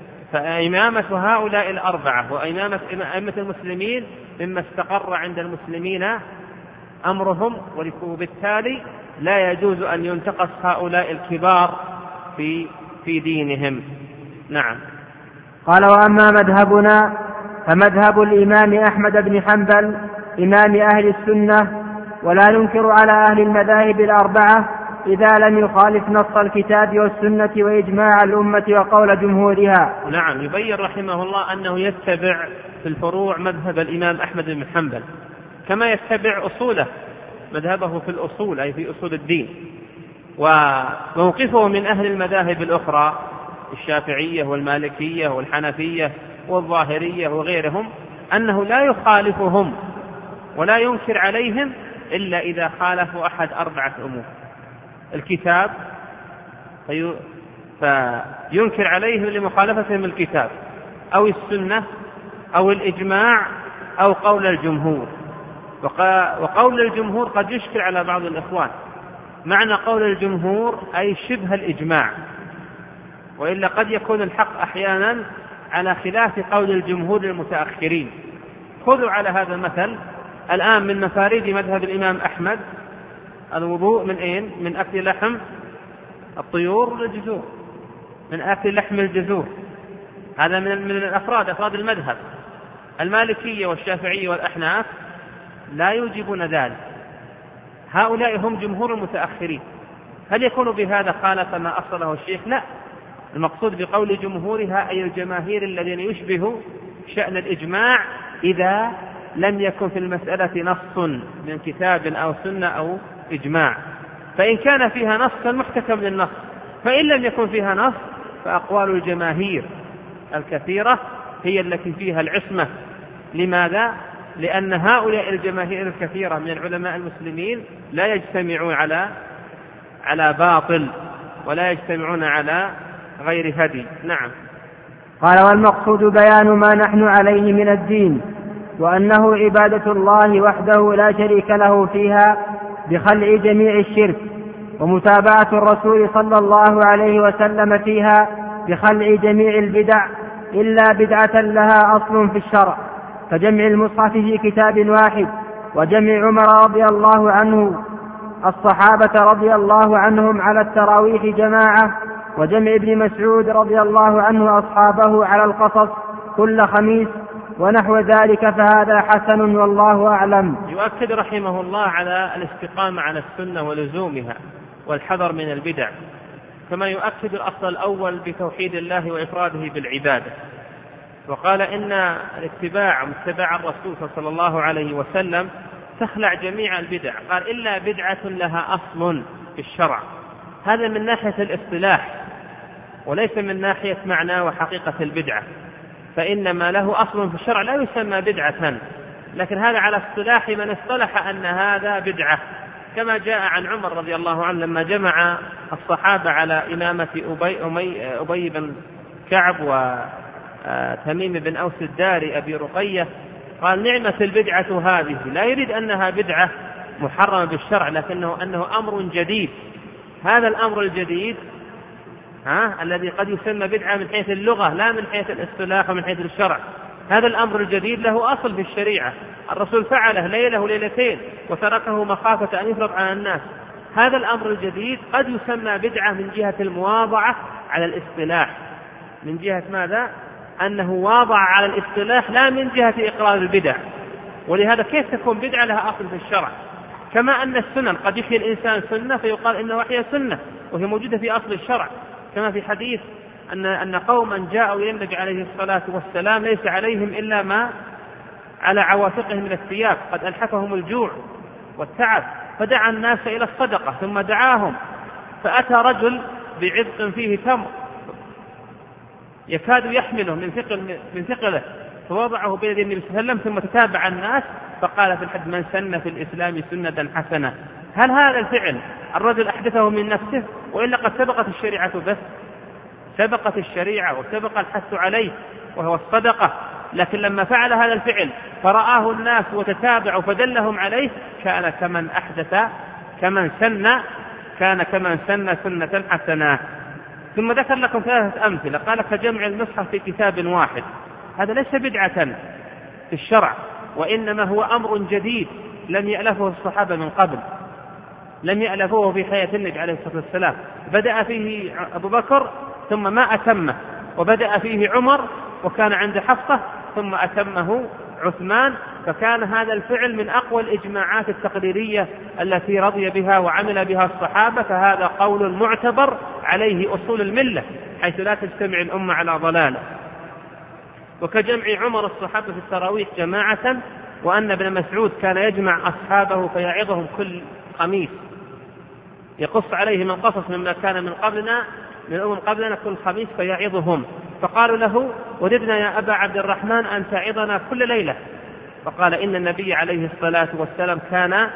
فإمامة هؤلاء الأربعة وإمامة أئمة المسلمين مما استقر عند المسلمين أمرهم، وبالتالي لا يجوز أن ينتقص هؤلاء الكبار في في دينهم. نعم. قال وأما مذهبنا فمذهب الإمام أحمد بن حنبل إمام أهل السنة، ولا ننكر على أهل المذاهب الأربعة إذا لم يخالف نص الكتاب والسنة وإجماع الأمة وقول جمهورها. نعم. يبين رحمه الله أنه يتبع في الفروع مذهب الإمام أحمد بن حنبل كما يتبع أصوله، مذهبه في الأصول أي في أصول الدين. وموقفه من أهل المذاهب الأخرى الشافعية والمالكية والحنفية والظاهرية وغيرهم أنه لا يخالفهم ولا ينكر عليهم إلا إذا خالفوا أحد أربعة أمور: الكتاب فينكر عليهم لمخالفتهم الكتاب، أو السنة، أو الإجماع، أو قول الجمهور. وقول الجمهور قد يشكل على بعض الإخوان، معنى قول الجمهور أي شبه الإجماع، وإلا قد يكون الحق أحيانا على خلاف قول الجمهور المتأخرين. خذوا على هذا المثل الآن من مفاريد مذهب الإمام أحمد الوضوء من أين؟ من أكل لحم الطيور والجزور، من أكل لحم الجزور. هذا من من الأفراد أفراد المذهب. المالكية والشافعية والأحناف لا يوجبون ذلك، هؤلاء هم جمهور المتأخرين. هل يكون بهذا خالف ما أصله الشيخ؟ لا، المقصود بقول جمهورها أي الجماهير الذين يشبه شأن الإجماع إذا لم يكن في المسألة نص من كتاب أو سنة أو إجماع، فإن كان فيها نص فالمحتكم للنص، فإن لم يكن فيها نص فأقوال الجماهير الكثيرة هي التي فيها العصمة. لماذا؟ لأن هؤلاء الجماهير الكثيرة من العلماء المسلمين لا يجتمعون على على باطل ولا يجتمعون على غير هدي. نعم. قال: والمقصود بيان ما نحن عليه من الدين، وأنه عبادة الله وحده لا شريك له فيها بخلع جميع الشرك، ومتابعة الرسول صلى الله عليه وسلم فيها بخلع جميع البدع إلا بدعة لها أصل في الشرع، كجمع المصحف في كتاب واحد، وجمع عمر رضي الله عنه الصحابة رضي الله عنهم على التراويح جماعة، وجمع ابن مسعود رضي الله عنه أصحابه على القصص كل خميس، ونحو ذلك، فهذا حسن والله أعلم. يؤكد رحمه الله على الاستقامة على السنة ولزومها والحذر من البدع، كما يؤكد الأصل الأول بتوحيد الله وإفراده بالعبادة. وقال إن الاتباع متبع الرسول صلى الله عليه وسلم تخلع جميع البدع، قال إلا بدعة لها أصل في الشرع. هذا من ناحية الاصطلاح وليس من ناحية معنى وحقيقة البدعة، فإن ما له أصل في الشرع لا يسمى بدعة، لكن هذا على اصطلاح من اصطلح أن هذا بدعة، كما جاء عن عمر رضي الله عنه لما جمع الصحابة على إمامة أبي, أبي, أبي بن كعب وتميم بن أوس الداري أبي رقية، قال: نعمة البدعة هذه، لا يريد أنها بدعة محرمة بالشرع، لكنه أنه أمر جديد. هذا الأمر الجديد ها الذي قد يسمى بدعة من حيث اللغة لا من حيث الاصطلاح ومن حيث الشرع، هذا الأمر الجديد له أصل في الشريعة، الرسول فعله ليلة وليلتين وتركه مخافة أن يفرض على الناس. هذا الأمر الجديد قد يسمى بدعة من جهة المواضعة على الاصطلاح، من جهة ماذا؟ أنه واضع على الاصطلاح لا من جهة إقرار البدع. ولهذا كيف تكون بدعة لها أصل في الشرع؟ كما أن السنن قد يحيي الإنسان سنة فيقال إنه أحيا سنة وهي موجودة في أصل الشرع، كما في حديث أن أن قوما جاءوا إلى النبي عليه الصلاة والسلام ليس عليهم إلا ما على عواتقهم من الثياب، قد ألحفهم الجوع والتعب، فدعا الناس إلى الصدقة، ثم دعاهم فأتى رجل بعبق فيه تمر يكاد يحمله من ثقل من ثقله، فوضعه بين يدي النبي صلى الله عليه وسلم، ثم تتابع الناس فقال في الحد: من سن في الإسلام سنة حسنة. هل هذا الفعل الرجل أحدثه من نفسه، وإلا قد سبقت الشريعة بس؟ سبقت الشريعة وسبق الحث عليه وهو الصدقة، لكن لما فعل هذا الفعل فرآه الناس وتتابعوا فدلهم عليه كان كمن أحدث كمن سن كان كمن سن سنة حسنة. ثم ذكر لكم ثلاثة أمثلة، قال: كجمع المصحف في كتاب واحد، هذا ليس بدعة في الشرع، وإنما هو أمر جديد لم يألفه الصحابة من قبل، لم يألفوه في حياة النبي عليه الصلاة والسلام، بدأ فيه أبو بكر ثم ما أتمه، وبدأ فيه عمر وكان عند حفصة ثم أتمه عثمان، فكان هذا الفعل من أقوى الإجماعات التقريرية التي رضي بها وعمل بها الصحابة، فهذا قول معتبر عليه أصول الملة حيث لا تجتمع الأمة على ضلالة. وكجمع عمر الصحابة في التراويح جماعة، وأن ابن مسعود كان يجمع أصحابه فيعظهم كل خميس، يقص عليهم القصص مما كان من قبلنا من أمم قبلنا كل خميس فيعظهم، فقالوا له: وددنا يا أبا عبد الرحمن أن تعظنا كل ليلة، فقال: إن النبي عليه الصلاة والسلام كان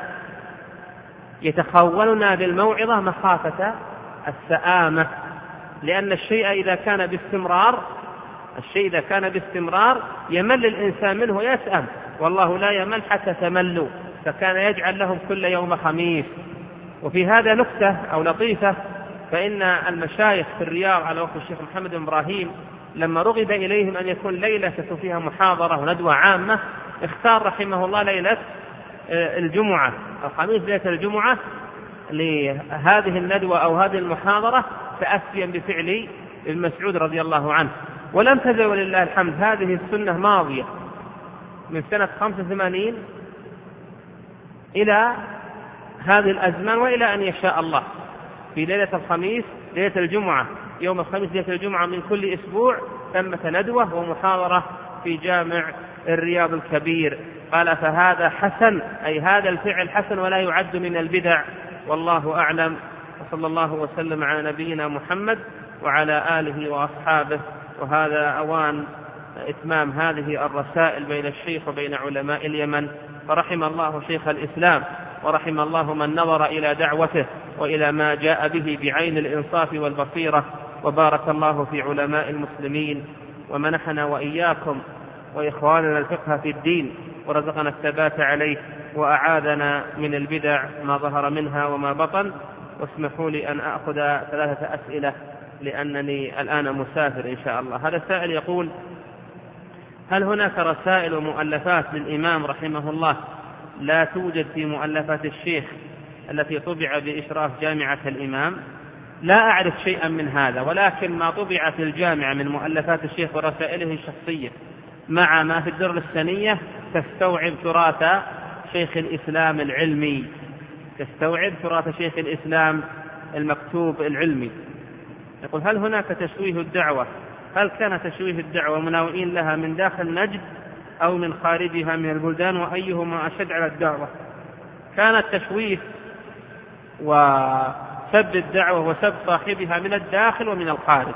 يتخولنا بالموعظة مخافة السآمة، لأن الشيء إذا كان باستمرار الشيء إذا كان باستمرار يمل الإنسان منه ويسأم، والله لا يمل حتى تملوا، فكان يجعل لهم كل يوم خميس. وفي هذا نكتة أو لطيفة، فإن المشايخ في الرياض على وقت الشيخ محمد بن إبراهيم لما رغب إليهم أن يكون ليلة تكون فيها محاضرة وندوة عامة، اختار رحمه الله ليلة الجمعة الخميس ليلة الجمعة لهذه الندوة أو هذه المحاضرة تأسيا بفعل ابن مسعود رضي الله عنه. ولم تزل ولله الحمد هذه السنة ماضية من سنة خمسة وثمانين إلى هذه الأزمان وإلى أن يشاء الله في ليلة الخميس ليلة الجمعة يوم الخميس ليلة الجمعة من كل أسبوع ثمة ندوة ومحاضرة في جامع الرياض الكبير. قال فهذا حسن، أي هذا الفعل حسن ولا يعد من البدع، والله أعلم. وصلى الله وسلم على نبينا محمد وعلى آله وأصحابه. وهذا أوان إتمام هذه الرسائل بين الشيخ وبين علماء اليمن، فرحم الله شيخ الإسلام ورحم الله من نظر إلى دعوته وإلى ما جاء به بعين الإنصاف والبصيرة، وبارك الله في علماء المسلمين ومنحنا وإياكم وإخواننا الفقه في الدين ورزقنا الثبات عليه وأعاذنا من البدع ما ظهر منها وما بطن. واسمحوا لي أن أخذ ثلاثة أسئلة لأنني الآن مسافر إن شاء الله. هذا السائل يقول: هل هناك رسائل ومؤلفات للإمام رحمه الله لا توجد في مؤلفات الشيخ التي طبع بإشراف جامعة الإمام؟ لا أعرف شيئا من هذا، ولكن ما طبع في الجامعة من مؤلفات الشيخ ورسائله الشخصية مع ما في الدر السنية تستوعب تراث شيخ الإسلام العلمي، تستوعب تراث شيخ الإسلام المكتوب العلمي. يقول: هل هناك تشويه الدعوة؟ هل كان تشويه الدعوة مناوئين لها من داخل نجد أو من خارجها من البلدان، وأيهما أشد على الدعوة؟ كان التشويه وسب الدعوة وسب صاحبها من الداخل ومن الخارج.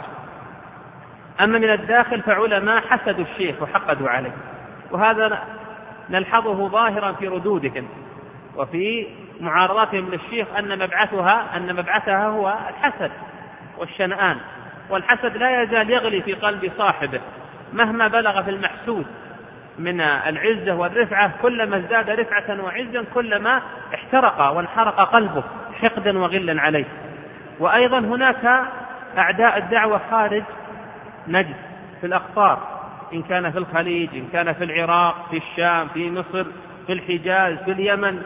أما من الداخل فعلماء حسدوا الشيخ وحقدوا عليه، وهذا نلحظه ظاهرا في ردودهم وفي معارضتهم للشيخ، أن مبعثها أن مبعثها هو الحسد والشنآن، والحسد لا يزال يغلي في قلب صاحبه مهما بلغ في المحسود من العزة والرفعة، كلما ازداد رفعة وعزا كلما احترق وانحرق قلبه حقدا وغلا عليه. وأيضا هناك أعداء الدعوة خارج نجد في الأقطار، إن كان في الخليج، إن كان في العراق، في الشام، في مصر، في الحجاز، في اليمن،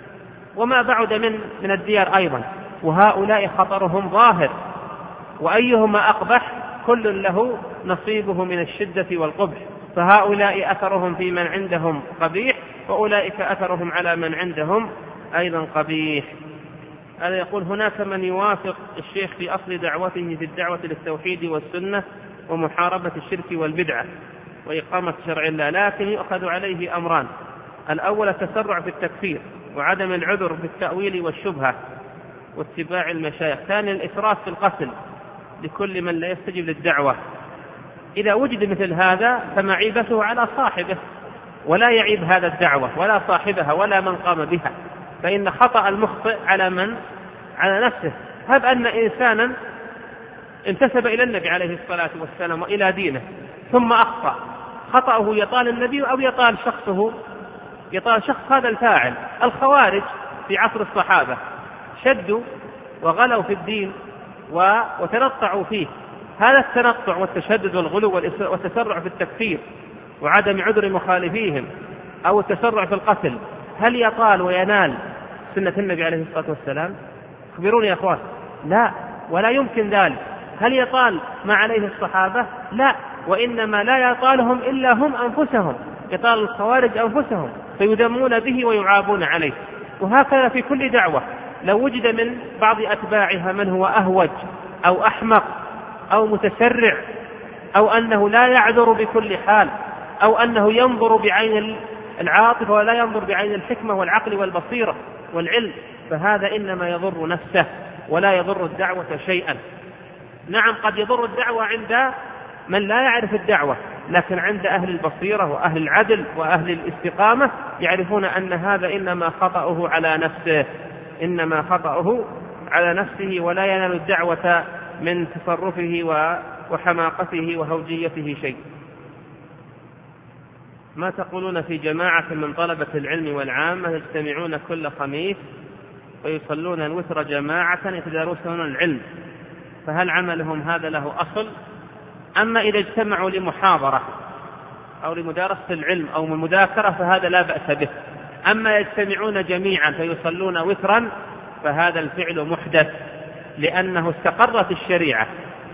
وما بعد من من الديار أيضا، وهؤلاء خطرهم ظاهر، وأيهما أقبح كل له نصيبه من الشدة والقبح، فهؤلاء أثرهم في من عندهم قبيح، وأولئك أثرهم على من عندهم أيضا قبيح. هذا يقول: هناك من يوافق الشيخ في أصل دعوته في الدعوة للتوحيد والسنة ومحاربة الشرك والبدعة وإقامة شرع الله، لكن يؤخذ عليه أمران: الأول التسرع في التكفير وعدم العذر بالتأويل والشبهة واتباع المشايخ، ثانيا الإسراف في القتل لكل من لا يستجيب للدعوة. إذا وجد مثل هذا فمعيبته على صاحبه، ولا يعيب هذا الدعوة ولا صاحبها ولا من قام بها، فإن خطأ المخطئ على من؟ على نفسه. هب أن إنسانا انتسب إلى النبي عليه الصلاة والسلام وإلى دينه ثم أخطأ، خطأه يطال النبي أو يطال شخصه؟ يطال شخص هذا الفاعل. الخوارج في عصر الصحابة شدوا وغلوا في الدين وتنطعوا فيه. هذا التنطع والتشدد والغلو والتسرع في التكفير وعدم عذر مخالفيهم أو التسرع في القتل، هل يطال وينال سنة النبي عليه الصلاة والسلام؟ اخبروني يا أخوان. لا، ولا يمكن ذلك. هل يطال ما عليه الصحابة؟ لا، وإنما لا يطالهم إلا هم أنفسهم، يطال الخوارج أنفسهم فيذمون به ويعابون عليه. وهكذا في كل دعوة، لو وجد من بعض أتباعها من هو أهوج أو أحمق أو متسرع أو أنه لا يعذر بكل حال أو أنه ينظر بعين العاطفة ولا ينظر بعين الحكمة والعقل والبصيرة والعلم، فهذا إنما يضر نفسه ولا يضر الدعوة شيئا. نعم، قد يضر الدعوة عند من لا يعرف الدعوة، لكن عند أهل البصيرة وأهل العدل وأهل الاستقامة يعرفون أن هذا إنما خطأه على نفسه، إنما خطأه على نفسه، ولا ينال الدعوة من تصرفه وحماقته وهوجيته شيء. ما تقولون في جماعة من طلبة العلم والعامة يجتمعون كل خميس ويصلون الوتر جماعة يتدارسون العلم، فهل عملهم هذا له أصل؟ أما إذا اجتمعوا لمحاضرة أو لمدارسة العلم أو مذاكرة فهذا لا بأس به. أما يجتمعون جميعا فيصلون وترا فهذا الفعل محدث، لأنه استقرت الشريعة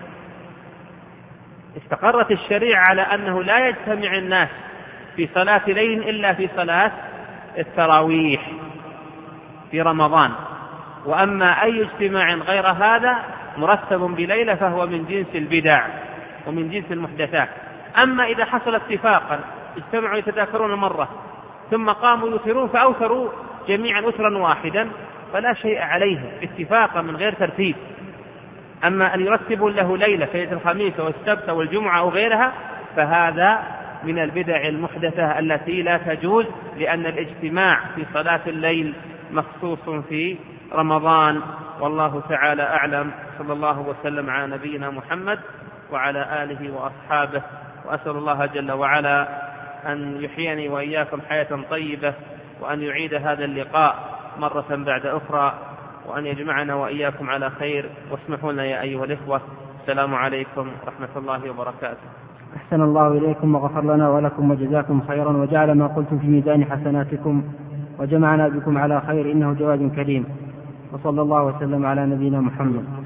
استقرت الشريعة على أنه لا يجتمع الناس في صلاة ليل إلا في صلاة التراويح في رمضان، وأما أي اجتماع غير هذا مرتب بليلة فهو من جنس البدع ومن جنس المحدثات. أما إذا حصل اتفاقا اجتمعوا يتذاكرون مرة ثم قاموا يوترون فأوتروا جميعا وترا واحدا فلا شيء عليهم اتفاقا من غير ترتيب. أما أن يرتبوا له ليلة في الخميس والسبت والجمعة أو غيرها فهذا من البدع المحدثة التي لا تجوز، لأن الاجتماع في صلاة الليل مخصوص في رمضان. والله تعالى أعلم. صلى الله وسلم على نبينا محمد وعلى آله وأصحابه، وأسأل الله جل وعلا أن يحييني وإياكم حياة طيبة، وأن يعيد هذا اللقاء مرة بعد أخرى، وأن يجمعنا وإياكم على خير. واسمحوا لنا يا أيها الإخوة. السلام عليكم ورحمة الله وبركاته. أحسن الله إليكم وغفر لنا ولكم وجزاكم خيرا وجعل ما قلتم في ميزان حسناتكم وجمعنا بكم على خير إنه جواد كريم. وصلى الله وسلم على نبينا محمد.